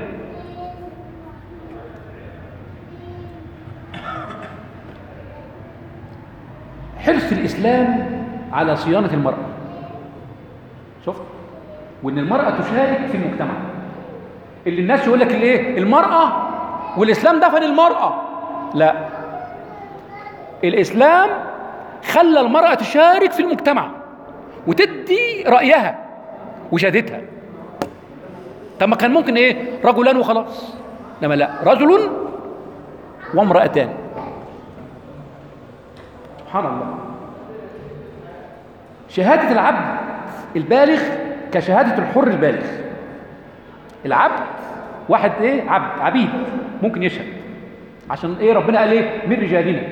حرص الإسلام على صيانة المرأة. شفت؟ وإن المرأة تشارك في المجتمع. اللي الناس يقول لك الايه؟ المرأة والإسلام دفن المرأة. لا، الإسلام خلى المرأة تشارك في المجتمع وتدي رأيها وشهادتها. طب ما كان ممكن ايه؟ رجلان وخلاص، انما لا، رجل وامرأتان. سبحان الله. شهادة العبد البالغ كشهادة الحر البالغ. العبد واحد ايه؟ عبد عبيد ممكن يشهد، عشان ايه؟ ربنا قال ايه؟ من رجالنا.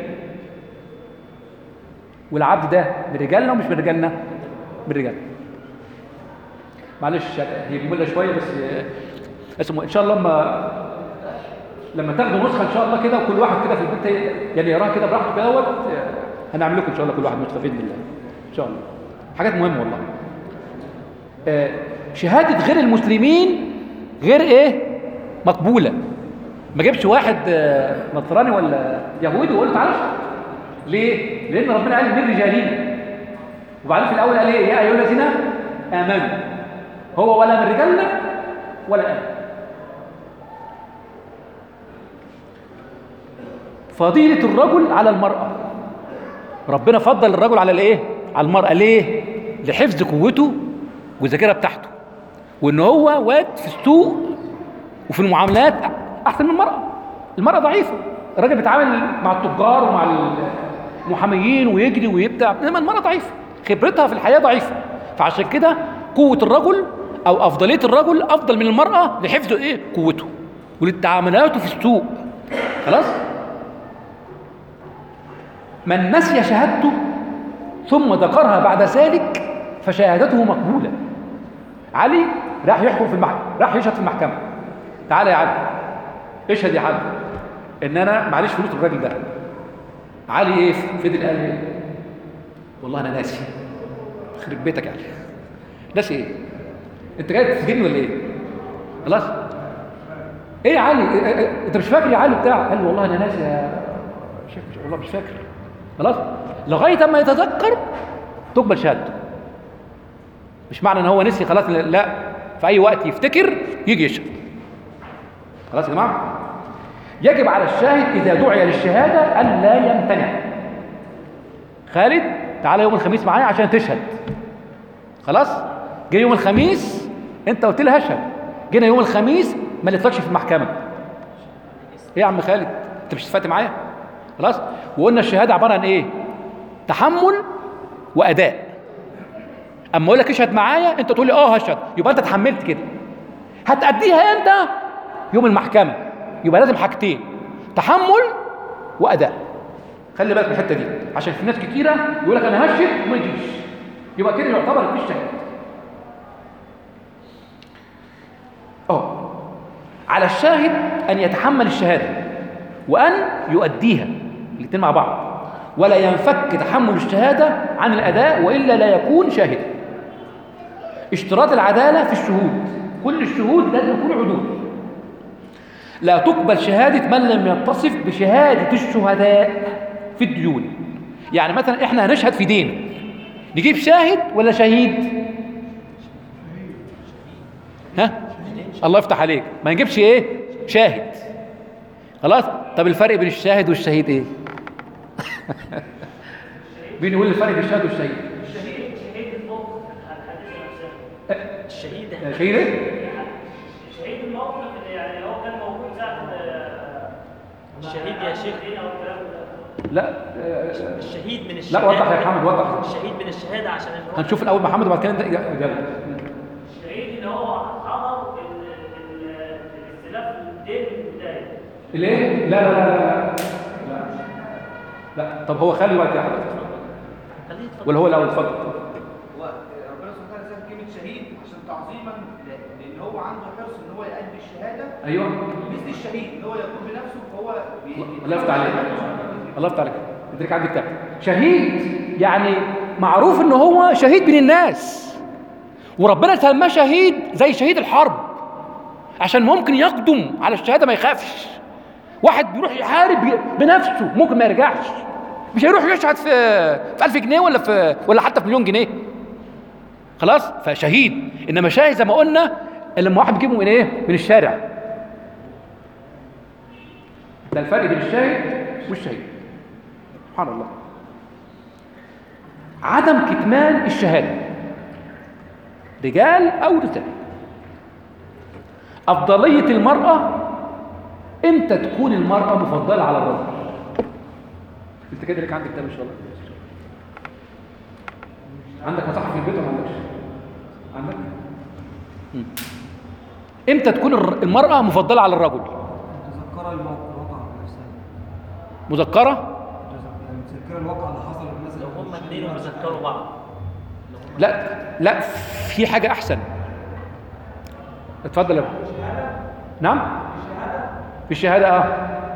والعبد ده من رجالنا ومش من رجالنا؟ من رجالنا. معلش هي مملة شويه بس اسمه ان شاء الله لما لما تاخدوا نسخه ان شاء الله كده، وكل واحد كده في البيت يعني يراها كده براحته كده، دوت هنعمل لكم ان شاء الله كل واحد مستفيد بالله ان شاء الله. حاجات مهمه والله. آه شهاده غير المسلمين غير ايه؟ مقبوله. ما جابش واحد آه نصراني ولا يهودي وقول له تعالى. ليه؟ لان ربنا قال من رجالنا، وبعدين في الاول قال ايه؟ يا ايها الذين امنوا. هو ولا من رجالنا ولا أنا. فضيلة الرجل على المرأة. ربنا فضل الرجل على الايه؟ على المرأة. ليه؟ لحفظ قوته والذاكره بتاعته، وان هو واد في السوق وفي المعاملات احسن من المراه. المراه ضعيفه، الراجل بيتعامل مع التجار ومع المحاميين ويجري ويبدع، انما المراه ضعيفه، خبرتها في الحياه ضعيفه. فعشان كده قوه الرجل او افضليه الرجل افضل من المراه لحفظ ايه؟ قوته وللتعاملاته في السوق. خلاص؟ من نسي شهادته ثم ذكرها بعد ذلك فشهادته مقبوله. علي راح يحكم في المحكمه، راح يشهد في المحكمه. تعالى يا علي اشهد يا حاج ان انا معليش فلوس الراجل ده. علي ايه؟ فضل قال ايه؟ والله انا ناسي. يخرب بيتك يا علي، ناسي ايه؟ انت جاي تسجني ولا ايه؟ خلاص؟ ايه يا علي؟ إيه إيه؟ انت مش فاكر يا علي بتاع؟ قال له والله انا ناسي يا شيخ، والله مش فاكر. خلاص؟ لغايه اما يتذكر تقبل شهادته. مش معنى ان هو نسي خلاص، لا، في اي وقت يفتكر يجي يشهد. خلاص يا جماعه؟ يجب على الشاهد اذا دعي للشهاده ان لا يمتنع. خالد تعالى يوم الخميس معايا عشان تشهد. خلاص؟ جه يوم الخميس انت قلت لي هشهد، جينا يوم الخميس ما لقيتكش في المحكمه. ايه يا عم خالد؟ انت مش اتفقت معايا؟ خلاص؟ وقلنا الشهاده عباره عن ايه؟ تحمل واداء. اما اقول لك اشهد معايا انت تقول لي اه هشهد، يبقى انت اتحملت كده. هتأديها امتى؟ يوم المحكمه. يبقى لازم حاجتين، تحمل واداء. خلي بالك من الحته دي، عشان في ناس كتيره يقول لك انا هشهد وما يجيش، يبقى كده يعتبر مفيش شهاده. اه على الشاهد ان يتحمل الشهاده وان يؤديها، الاثنين مع بعض، ولا ينفك تحمل الشهاده عن الاداء والا لا يكون شاهدا. اشتراط العداله في الشهود، كل الشهود لازم يكونوا عدول. لا تقبل شهاده من لم يتصف بشهاده الشهداء في الديون. يعني مثلا احنا هنشهد في دين، نجيب شاهد ولا شهيد؟ ها؟ الله يفتح عليك، ما نجيبش ايه؟ شاهد. خلاص؟ طب الفرق بين الشاهد والشهيد ايه؟ مين يقول الفرق بين الشاهد والشهيد؟ الشهيد شهيد الموقف الحديث. الشهيد شهيد ايه؟ شهيد الموقف يعني هو كان موجود ساعة الشهيد يا شيخ. لا الشهيد من الشهادة. لا وضح يا محمد، وضح. الشهيد من الشهادة عشان هنشوف الاول محمد وبعد كده اجابه. الشهيد اللي هو حضر الاختلاف الدين من البداية. ليه؟ لا لا لا لا لا. طب هو خلي وقت يا حضرتك ولا هو الاول؟ اتفضل. هو ربنا سبحانه وتعالى ذكر كلمه شهيد عشان تعظيما لان هو عنده حرص ان هو يؤدي الشهاده. ايوه مثل الشهيد اللي هو يقوم بنفسه فهو الله يفتح عليك، الله يفتح عليك. ادرك عندك كتاب شهيد، يعني معروف ان هو شهيد بين الناس، وربنا سماه شهيد زي شهيد الحرب عشان ممكن يقدم على الشهاده ما يخافش. واحد بيروح يحارب بنفسه ممكن ما يرجعش، مش هيروح يشهد في في ألف جنيه ولا في ولا حتى في مليون جنيه. خلاص؟ فشهيد. انما شاهد زي ما قلنا اللي لما واحد بيجيبه من ايه؟ من الشارع. ده الفرق بين الشاهد والشهيد. سبحان الله. عدم كتمان الشهاده، رجال او رجال. افضليه المراه، امتى تكون المراه مفضله على الرجل؟ انت كده لك عندك كتاب ان شاء الله. عندك مصحف في البيت ولا ما عندكش؟ عندك؟ مم. امتى تكون المراه مفضله على الرجل؟ متذكره الواقع نفسها. مذكره؟ يعني متذكره الواقع اللي حصل مثلا لو هما اثنين وبيذكروا بعض. لا لا، في حاجه احسن. اتفضل يا ابو. نعم؟ في الشهاده اه.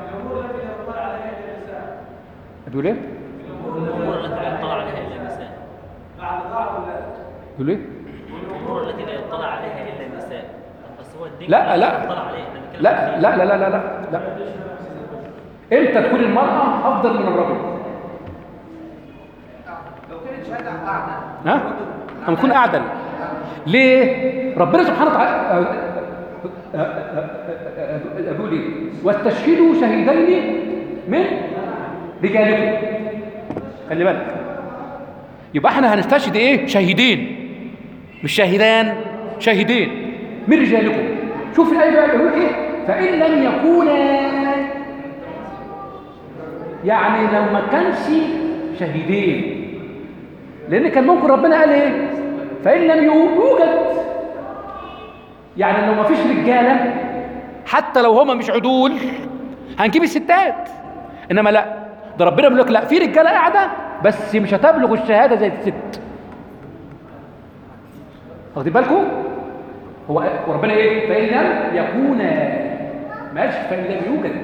بيقول ايه؟ الأمور التي لا يطلع عليها إلا النساء. بيقول ايه؟ الأمور التي لا يطلع عليها إلا النساء. بس هو الدين لا لا يطلع عليها. لا لا لا لا لا لا لا. امتى تكون المرأة أفضل من الرجل؟ لو كانت شهاده قاعده ها؟ أما تكون أعدل. ليه؟ ربنا سبحانه وتعالى بيقول ايه؟ واستشهدوا شهيدين من رجالكم. خلي بالك، يبقى احنا هنستشهد ايه؟ شهيدين، مش شاهدان، شاهدين من رجالكم. شوف الايه بقى بيقول ايه؟ فان لم يكونا، يعني لو ما كانش شهيدين، لان كان ممكن ربنا قال ايه؟ فان لم يوجد، يعني لو ما فيش رجاله حتى لو هما مش عدول هنجيب الستات. انما لا، ده ربنا بيقول لك لا، في رجاله قاعده بس مش هتبلغ الشهاده زي الست. واخدين بالكم؟ هو وربنا ايه؟ فان لم يكونا، ما قالش فان لم يوجد.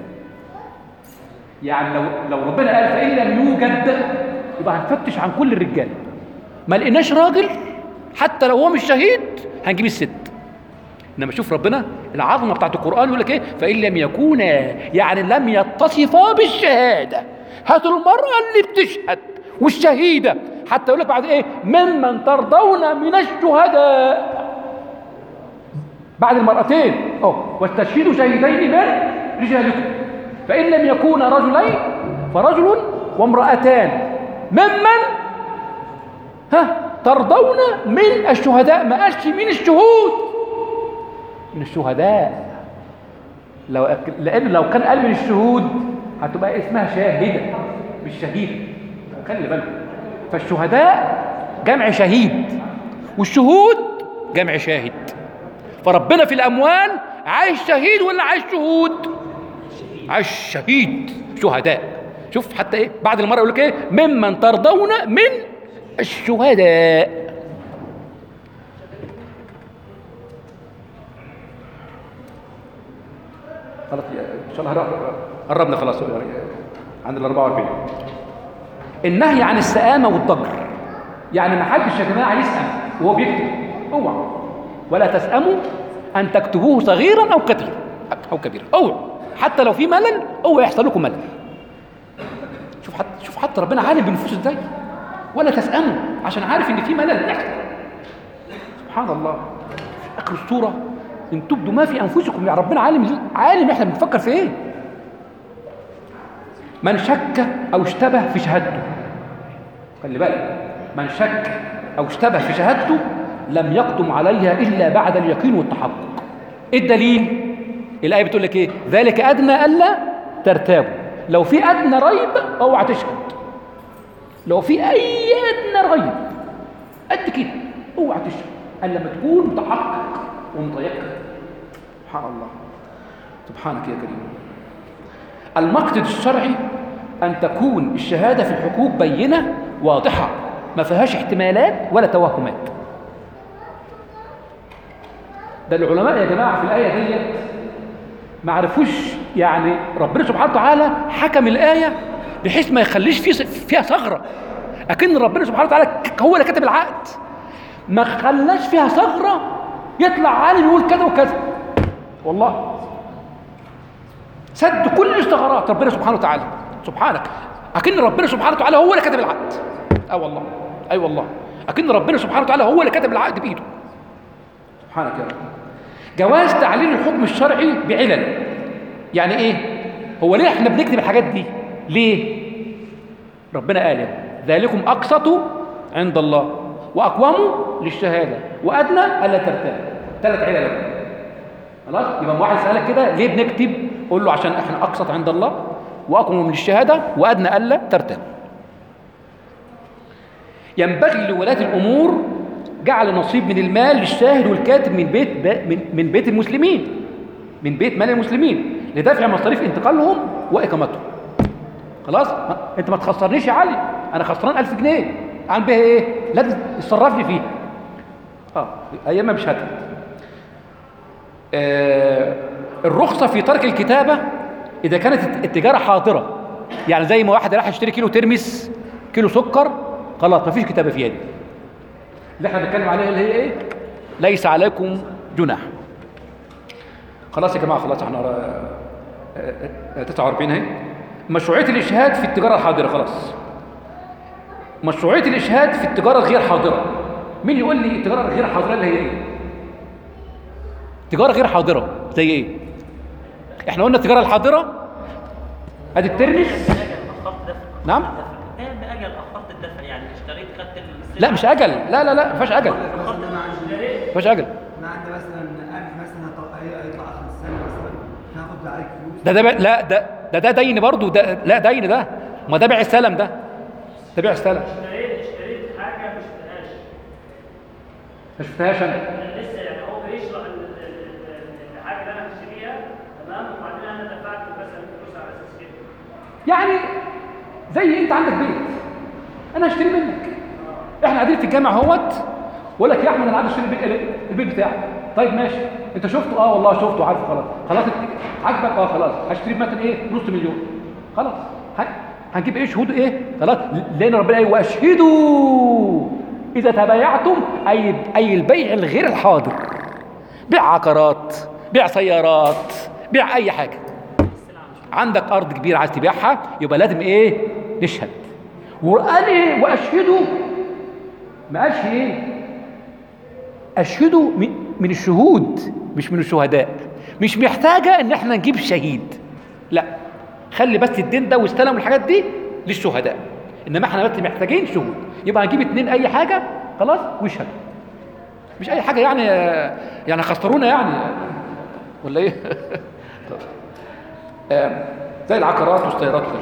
يعني لو لو ربنا قال فان لم يوجد يبقى هنفتش عن كل الرجال، ما لقيناش راجل حتى لو هو مش شهيد هنجيب الست. انما شوف ربنا العظمه بتاعت القران يقول لك ايه؟ فان لم يكونا، يعني لم يتصفا بالشهاده. هاتوا المراه اللي بتشهد والشهيده، حتى يقول لك بعد ايه؟ ممن ترضون من الشهداء، بعد المرأتين اه واستشهدوا شهيدين من رجالكم. فان لم يكونا رجلين فرجل وامرأتان ممن ها ترضون من الشهداء. ما قالش من الشهود، من الشهداء. لو لان لو كان قال من الشهود هتبقى اسمها شاهده مش شهيده، خلي بالكم. فالشهداء جمع شهيد والشهود جمع شاهد. فربنا في الاموال عايز شهيد ولا عايز شهود؟ عايز شهيد، شهداء. شوف حتى ايه بعد المره يقول لك ايه؟ ممن ترضون من الشهداء. خلاص ان شاء الله قربنا خلاص عند ال أربعة وأربعين. النهي عن السآمة والضجر، يعني ما حدش يا جماعه يسأم وهو بيكتب، اوعى ولا تسأموا ان تكتبوه صغيرا او كثيرا او كبيرا، اوعى حتى لو في ملل اوعى يحصل لكم ملل. شوف حتى شوف حتى ربنا عالم بالنفوس ازاي. ولا تسأموا عشان عارف ان في ملل يحصل. سبحان الله. اخر السوره ان تبدوا ما في انفسكم، يا ربنا عالم عالم احنا بنفكر في ايه. من شك او اشتبه في شهادته، خلي بالك، من شك او اشتبه في شهادته لم يقدم عليها الا بعد اليقين والتحقق. ايه الدليل؟ الايه بتقول لك ايه؟ ذلك ادنى الا ترتابوا. لو في ادنى ريب اوعى تشهد، لو في اي ادنى ريب قد كده اوعى تشهد الا لما تكون متحقق ومتيقن. سبحان الله، سبحانك يا كريم. المقصد الشرعي أن تكون الشهادة في الحقوق بينة واضحة ما فيهاش احتمالات ولا توهمات. ده العلماء يا جماعة في الآية دي ما عرفوش، يعني ربنا سبحانه وتعالى حكم الآية بحيث ما يخليش فيها ثغرة، أكن ربنا سبحانه وتعالى هو اللي كتب العقد، ما خلاش فيها ثغرة يطلع عالم يقول كذا وكذا. والله سد كل الثغرات ربنا سبحانه وتعالى. سبحانك، أكن ربنا سبحانه وتعالى هو اللي كتب العقد. اه والله، اي أيوة والله، أكن ربنا سبحانه وتعالى هو اللي كتب العقد بإيده. سبحانك يا رب. جواز تعليل الحكم الشرعي بعلل، يعني ايه؟ هو ليه احنا بنكتب الحاجات دي؟ ليه؟ ربنا قال ذلكم أقسط عند الله وأقوم للشهادة وأدنى ألا ترتاب. ثلاث علل. خلاص؟ يبقى واحد سألك كده ليه بنكتب؟ قول له عشان احنا أقسط عند الله وأقوم للشهادة وأدنى ألا ترتاب. ينبغي لولاة الأمور جعل نصيب من المال للشاهد والكاتب من بيت من, من بيت المسلمين، من بيت مال المسلمين لدفع مصاريف انتقالهم وإقامتهم. خلاص؟ ما انت ما تخسرنيش يا علي، انا خسران ألف جنيه، اعمل بيها ايه؟ لازم تصرف لي فيها. اه ايام مش هتت. آه الرخصه في ترك الكتابه اذا كانت التجاره حاضره، يعني زي ما واحد راح يشتري كيلو ترمس، كيلو سكر، خلاص ما فيش كتابه فيها دي. اللي احنا بنتكلم عليها اللي هي ايه؟ ليس عليكم جناح. خلاص يا جماعه، خلاص احنا تسعة وأربعين اهي. مشروعية الإشهاد في التجارة الحاضرة. خلاص، مشروعية الإشهاد في التجارة الغير حاضرة. مين يقول لي التجارة الغير حاضرة اللي هي إيه؟ تجارة غير حاضرة زي إيه؟ إحنا قلنا التجارة الحاضرة أدي الترمس. نعم؟ بأجل أخرت الدفع، يعني اشتريت خدت السلعة. لا مش اجل، لا لا لا ما فيهاش اجل، مثلا انا عندي ما فيهاش اجل. انا عندي مثلا ألف مثلا هط- هي- هيطلع اخر السنه مثلا هاخد عليك فلوس. ده ده بيع- لا ده ده ده دين برضه، ده لا دين، ده ما ده بيع السلم، ده ده بيع السلم. اشتريت اشتريت حاجه ما شفتهاش. ما شفتهاش انا. انا لسه يعني هو بيشرح ال- ال- ال- الحاجه اللي انا هشتريها، تمام، وبعدين انا دفعت مثلا فلوس على اساس كده. يعني زي انت عندك بيت، انا هشتري منك، احنا قاعدين في الجامع اهوت، واقول لك يا احمد انا عايز اشتري البيت, البيت بتاعك. طيب ماشي، انت شفته؟ اه والله شفته، عارفه، خلاص خلاص عاجبك، اه خلاص هشتري مثلا ايه نص مليون، خلاص ه- هنجيب ايه شهود ايه، خلاص، لان ربنا قال واشهدوا اذا تبايعتم، اي اي البيع الغير الحاضر، بيع عقارات، بيع سيارات، بيع اي حاجه. عندك ارض كبيره عايز تبيعها، يبقى لازم ايه نشهد. وقال ايه واشهدوا، ما قالش ايه اشهدوا من الشهود مش من الشهداء، مش محتاجه ان احنا نجيب شهيد، لا خلي بس الدين ده واستلموا الحاجات دي للشهداء، انما احنا بس محتاجين شهود، يبقى هنجيب اتنين اي حاجه خلاص ويشهد، مش اي حاجه يعني يعني خسرونا يعني ولا ايه آه، زي العقارات والسيارات وكده.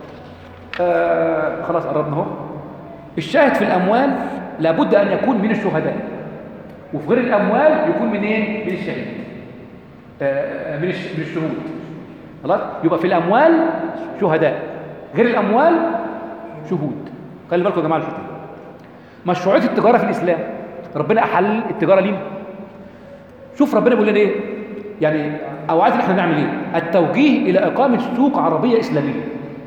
آه خلاص قربنا اهو. الشاهد في الاموال لابد ان يكون من الشهداء، وفي غير الاموال يكون من ايه؟ من الشهيد، آه من الش... من الشهود، خلاص. يبقى في الاموال شهداء، غير الاموال شهود. خلي بالكم يا جماعه الحته دي. مشروعيه التجاره في الاسلام، ربنا احل التجاره لينا. شوف ربنا بيقول لنا ايه يعني، او عايز احنا نعمل ايه؟ التوجيه الى اقامه سوق عربيه اسلاميه،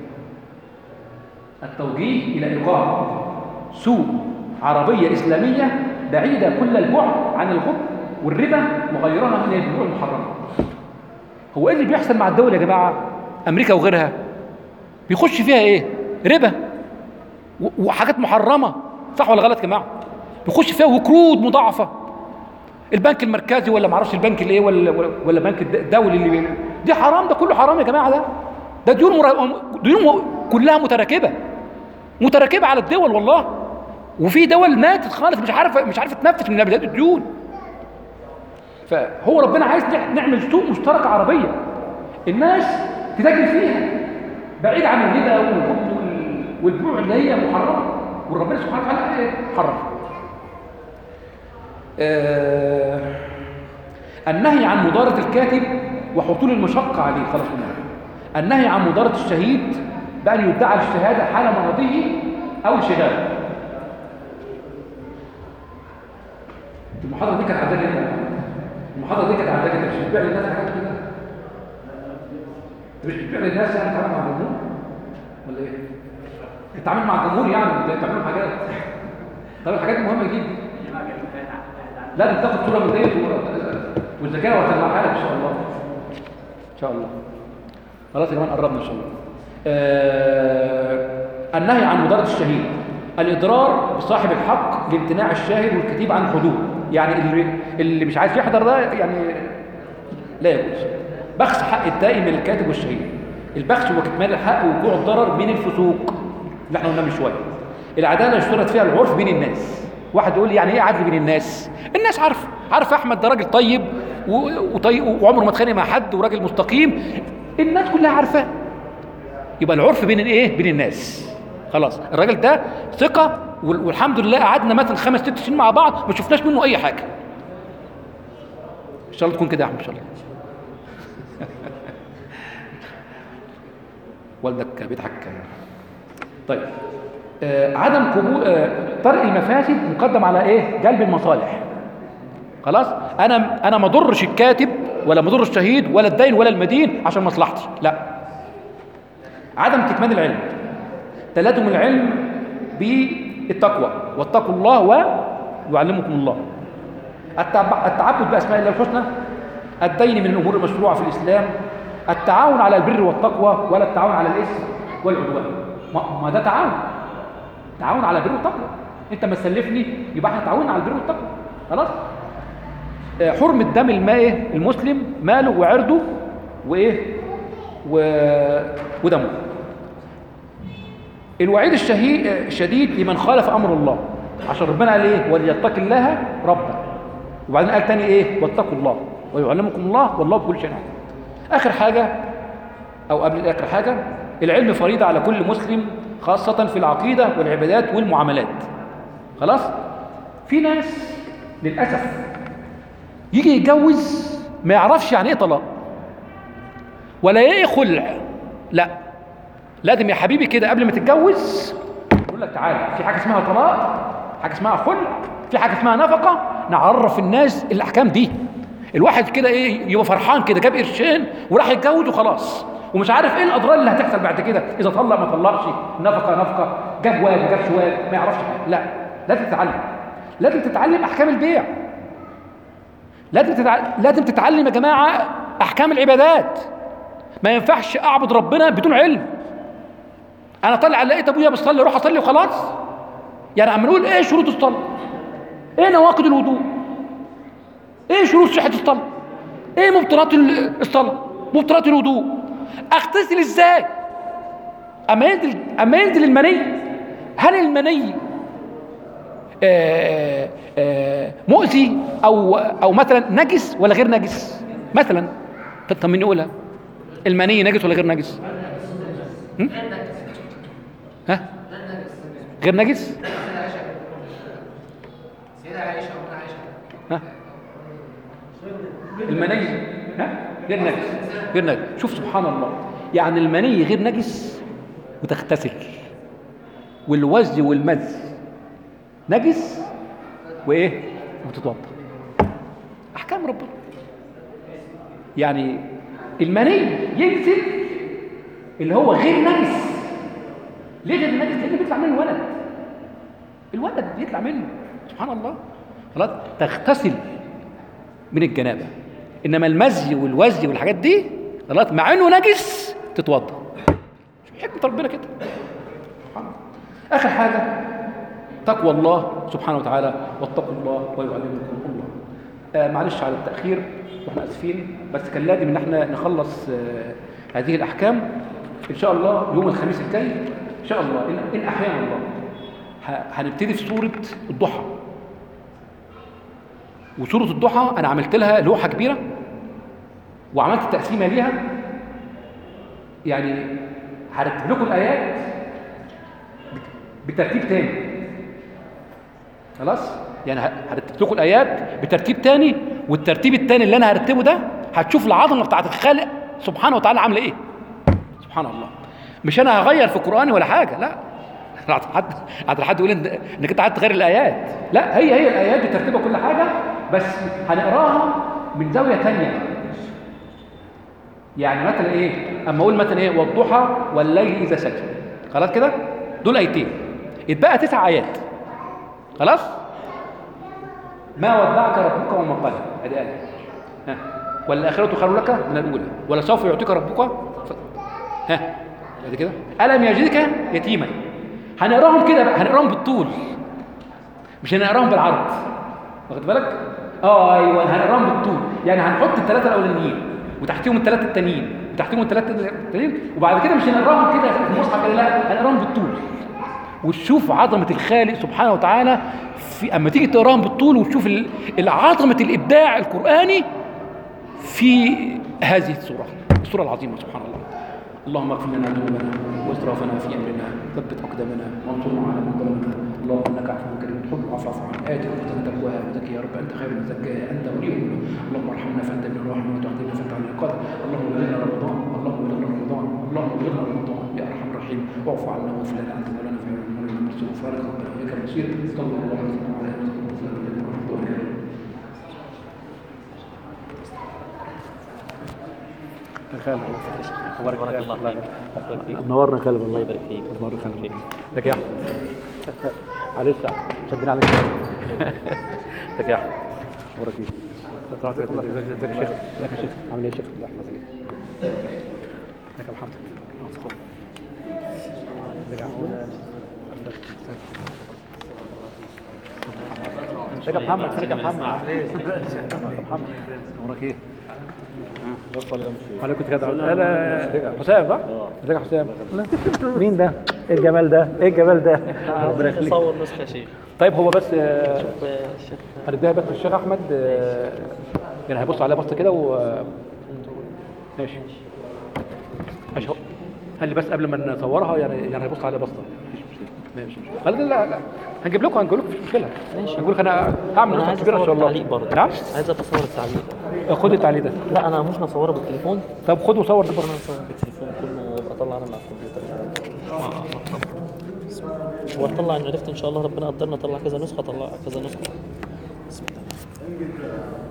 التوجيه الى اقامه سوق عربيه اسلاميه بعيده كل البعد عن الغب والربا وغيرها من البيوع المحرمه. هو ايه اللي بيحصل مع الدول يا جماعه؟ امريكا وغيرها بيخش فيها ايه؟ ربا وحاجات محرمه، صح ولا غلط يا جماعه؟ بيخش فيها وقروض مضاعفه، البنك المركزي ولا معرفش البنك الايه ولا ولا البنك الدولي اللي بي... دي حرام، ده كله حرام يا جماعه. ده ده ديون مر... ديون كلها متراكبه متراكبه على الدول والله، وفي دول ماتت خالص مش عارفه مش عارفه تنفذ من هذه الديون. فهو ربنا عايز نعمل سوق مشترك عربيه الناس تتاجر فيها بعيد عن الربا والغبن والبيوع اللي هي محرمه، وربنا سبحانه وتعالى ايه حرم. آه النهي عن مضارة الكاتب وحصول المشقة عليه، خلاص قلنا. النهي عن مضارة الشهيد بأن يدعى الشهادة حال مرضه أو الشهادة. المحاضرة دي كانت عندها جدا، المحاضرة دي كانت عندها جدا، مش بتبيع للناس حاجات كده، مش بتبيع للناس يعني تتعامل مع الجمهور ولا ايه؟ تتعامل مع الجمهور يعني تعملوا حاجات. طب الحاجات المهمة جدا، لازم تاخد صورة من ديت والذكاء وهتطلعها لك ان شاء الله ان شاء الله. خلاص يا جماعه قربنا ان شاء الله. آه النهي عن مضارة الشهيد، الإضرار بصاحب الحق لامتناع الشاهد والكتيب عن الحضور، يعني اللي, اللي مش عايز يحضر ده يعني لا يجوز. بخس حق الدائم من الكاتب والشهيد، البخس وكتمان الحق ووقوع الضرر من الفسوق اللي احنا قلنا من شويه. العداله يشترط فيها العرف بين الناس. واحد يقول لي يعني ايه عدل بين الناس؟ الناس عارفه، عارفه احمد ده راجل طيب وطيب وعمره ما اتخانق مع حد وراجل مستقيم، الناس كلها عارفاه. يبقى العرف بين الايه؟ بين الناس. خلاص الراجل ده ثقه والحمد لله قعدنا مثلا خمس ست سنين مع بعض ما شفناش منه اي حاجه. ان شاء الله تكون كده يا احمد ان شاء الله. والدك بيضحك. طيب آه عدم قبول آه طرق المفاسد مقدم على ايه؟ جلب المصالح. خلاص انا انا ما اضرش الكاتب ولا ما اضرش الشهيد ولا الدين ولا المدين عشان مصلحتي، لا. عدم كتمان العلم، تلازم العلم بالتقوى، واتقوا الله ويعلمكم الله. التعبد باسماء الله الحسنى، الدين من الامور المشروعه في الاسلام، التعاون على البر والتقوى ولا التعاون على الاثم والعدوان. ما ده تعاون، تعاون على البر والتقوى. انت ما تسلفني يبقى احنا تعاوننا على البر والتقوى. خلاص. حرمة دم الماء المسلم ماله وعرضه وايه و... ودمه. الوعيد الشهي- الشديد لمن خالف امر الله، عشان ربنا قال ايه؟ وليتق الله ربه. وبعدين قال تاني ايه؟ واتقوا الله ويعلمكم الله والله بكل شيء عليم. اخر حاجه او قبل اخر حاجه، العلم فريضه على كل مسلم خاصه في العقيده والعبادات والمعاملات. خلاص؟ في ناس للاسف يجي يتجوز ما يعرفش يعني ايه طلاق ولا ايه خلع. لا، لازم يا حبيبي كده قبل ما تتجوز يقول لك تعالى، في حاجه اسمها طلاق، حاجه اسمها خلع، في حاجه اسمها نفقه، نعرف الناس الاحكام دي. الواحد كده ايه يبقى فرحان كده جاب قرشين وراح يتجوز وخلاص، ومش عارف ايه الاضرار اللي هتحصل بعد كده اذا طلق ما طلقش، نفقه نفقه، جاب واد ما جابش واد، ما يعرفش حاجه. لا، لازم تتعلم، لازم تتعلم احكام البيع، لازم تتعلم لازم تتعلم يا جماعه احكام العبادات. ما ينفعش اعبد ربنا بدون علم. انا طالع لقيت ابويا بيصلي اروح اصلي وخلاص؟ يعني عم نقول ايه شروط الصلاه؟ ايه نواقض الوضوء؟ ايه شروط صحه الصلاه؟ ايه مبطلات الصلاه؟ مبطلات الوضوء؟ اغتسل ازاي؟ اما ينزل اما ينزل المني، هل المني آآ آآ مؤذي او او مثلا نجس ولا غير نجس؟ مثلا طب مين يقولها؟ المني نجس ولا غير نجس؟ هم؟ ها؟ غير نجس؟ سيدة عائشة وابن عائشة. ها؟ المني ها؟ غير نجس، غير نجس. شوف سبحان الله، يعني المني غير نجس وتغتسل، والوزي والمز نجس وايه؟ وتتوضا. احكام ربنا. يعني المني ينزل اللي هو غير نجس. ليه غير نجس؟ لانه بيطلع منه الولد، الولد بيطلع منه سبحان الله. خلاص تغتسل من الجنابه، انما المزي والوزي والحاجات دي خلاص مع انه نجس تتوضا. حكمه ربنا كده سبحان الله. اخر حاجه تقوى الله سبحانه وتعالى، واتقوا الله ويعلمكم الله. آه معلش على التاخير واحنا اسفين، بس كان لازم ان احنا نخلص آه هذه الاحكام ان شاء الله يوم الخميس الجاي ان شاء الله، ان, إن احيانا الله. هنبتدي في سوره الضحى. وسوره الضحى انا عملت لها لوحه كبيره وعملت تقسيمه ليها، يعني هرتب لكم الايات بترتيب تاني. خلاص؟ يعني هرتب لكم الايات بترتيب تاني، والترتيب التاني اللي انا هرتبه ده هتشوف العظمه بتاعت الخالق سبحانه وتعالى عامله ايه. سبحان الله. مش انا هغير في القران ولا حاجه، لا. حد حد حد يقول انك انت قاعد تغير الايات، لا، هي هي الايات بترتيبها كل حاجه، بس هنقراها من زاويه ثانيه. يعني مثلا ايه؟ اما اقول مثلا ايه؟ والضحى والليل اذا سجى، خلاص كده؟ دول ايتين، يتبقى تسع ايات. خلاص؟ ما ودعك ربك وما قلى، ادي ايه. ها، والاخره خير لك من الاولى ولسوف يعطيك ربك ف... ها، ادي كده. الم يجدك يتيما. هنقراهم كده بقى، هنقراهم بالطول مش هنقراهم بالعرض، واخد بالك؟ اه ايوه، هنقراهم بالطول. يعني هنحط الثلاثه الاولانيين وتحتيهم الثلاثه التانيين وتحتيهم الثلاثه التانيين، وبعد كده مش هنقراهم كده في المصحف كده، لا، هنقراهم بالطول. وتشوف عظمه الخالق سبحانه وتعالى في اما تيجي تقراهم بالطول، وتشوف العظمه الابداع القراني في هذه السوره، السوره العظيمه سبحان الله. اللهم اغفر لنا ذنوبنا واسرافنا في امرنا، ثبت اقدامنا وانصرنا على من ظلمنا. اللهم انك عفو كريم تحب العفو فاعف عنا. ات انفسنا تقواها وزكي يا رب، انت خير من زكاها، انت وليها. اللهم ارحمنا فانت من الراحمين وتعطينا فانت عن العقاب. اللهم بلغنا رمضان، اللهم بلغنا رمضان، اللهم بلغنا رمضان يا ارحم الراحمين. واعف عنا واغفر لنا، انت مولانا في عون المرسل وفارق ربنا اليك المصير. صلى الله عليه وسلم على خالد. الله بارك الله فيك. نورنا خالد، الله يبارك فيك. نورنا خالد فيك. لك يا احمد. معلش شدنا عليك. لك يا احمد. اخبارك ايه؟ ازيك يا شيخ؟ ازيك يا شيخ؟ عامل ايه يا شيخ؟ الله يحفظك. لك يا محمد. ازيك يا محمود؟ ازيك يا محمد؟ ازيك يا محمد؟ عامل ايه؟ يا محمد اخبارك ايه؟ انا كنت كده. انا حسام صح؟ ازيك يا حسام؟ مين ده؟ ايه الجمال ده؟ ايه الجمال ده؟ ربنا يخليك. صور نسخة يا شيخ. طيب هو بس آه، شوف الشيخ هنديها بس للشيخ احمد آه، يعني هيبص عليها بصه كده و ماشي ماشي اهو. قال لي بس قبل ما نصورها يعني يعني هيبص عليها بصه ماشي ماشي لا لا لا هنجيب لكم هنجيب لكم مفيش مشكله ماشي. هنقول لك انا هعمل انا نسخه عايز كبيره ان اصور شاء الله التعليق برضه. نعم عايز ابقى اصور التعليق. خد التعليق ده لا انا ممكن اصوره بالتليفون. طب خد وصور ده انا برضه اصور بالتليفون كله اطلع انا من على الكمبيوتر. واطلع ان عرفت ان شاء الله ربنا قدرنا اطلع كذا نسخه اطلع كذا نسخه. بسم الله.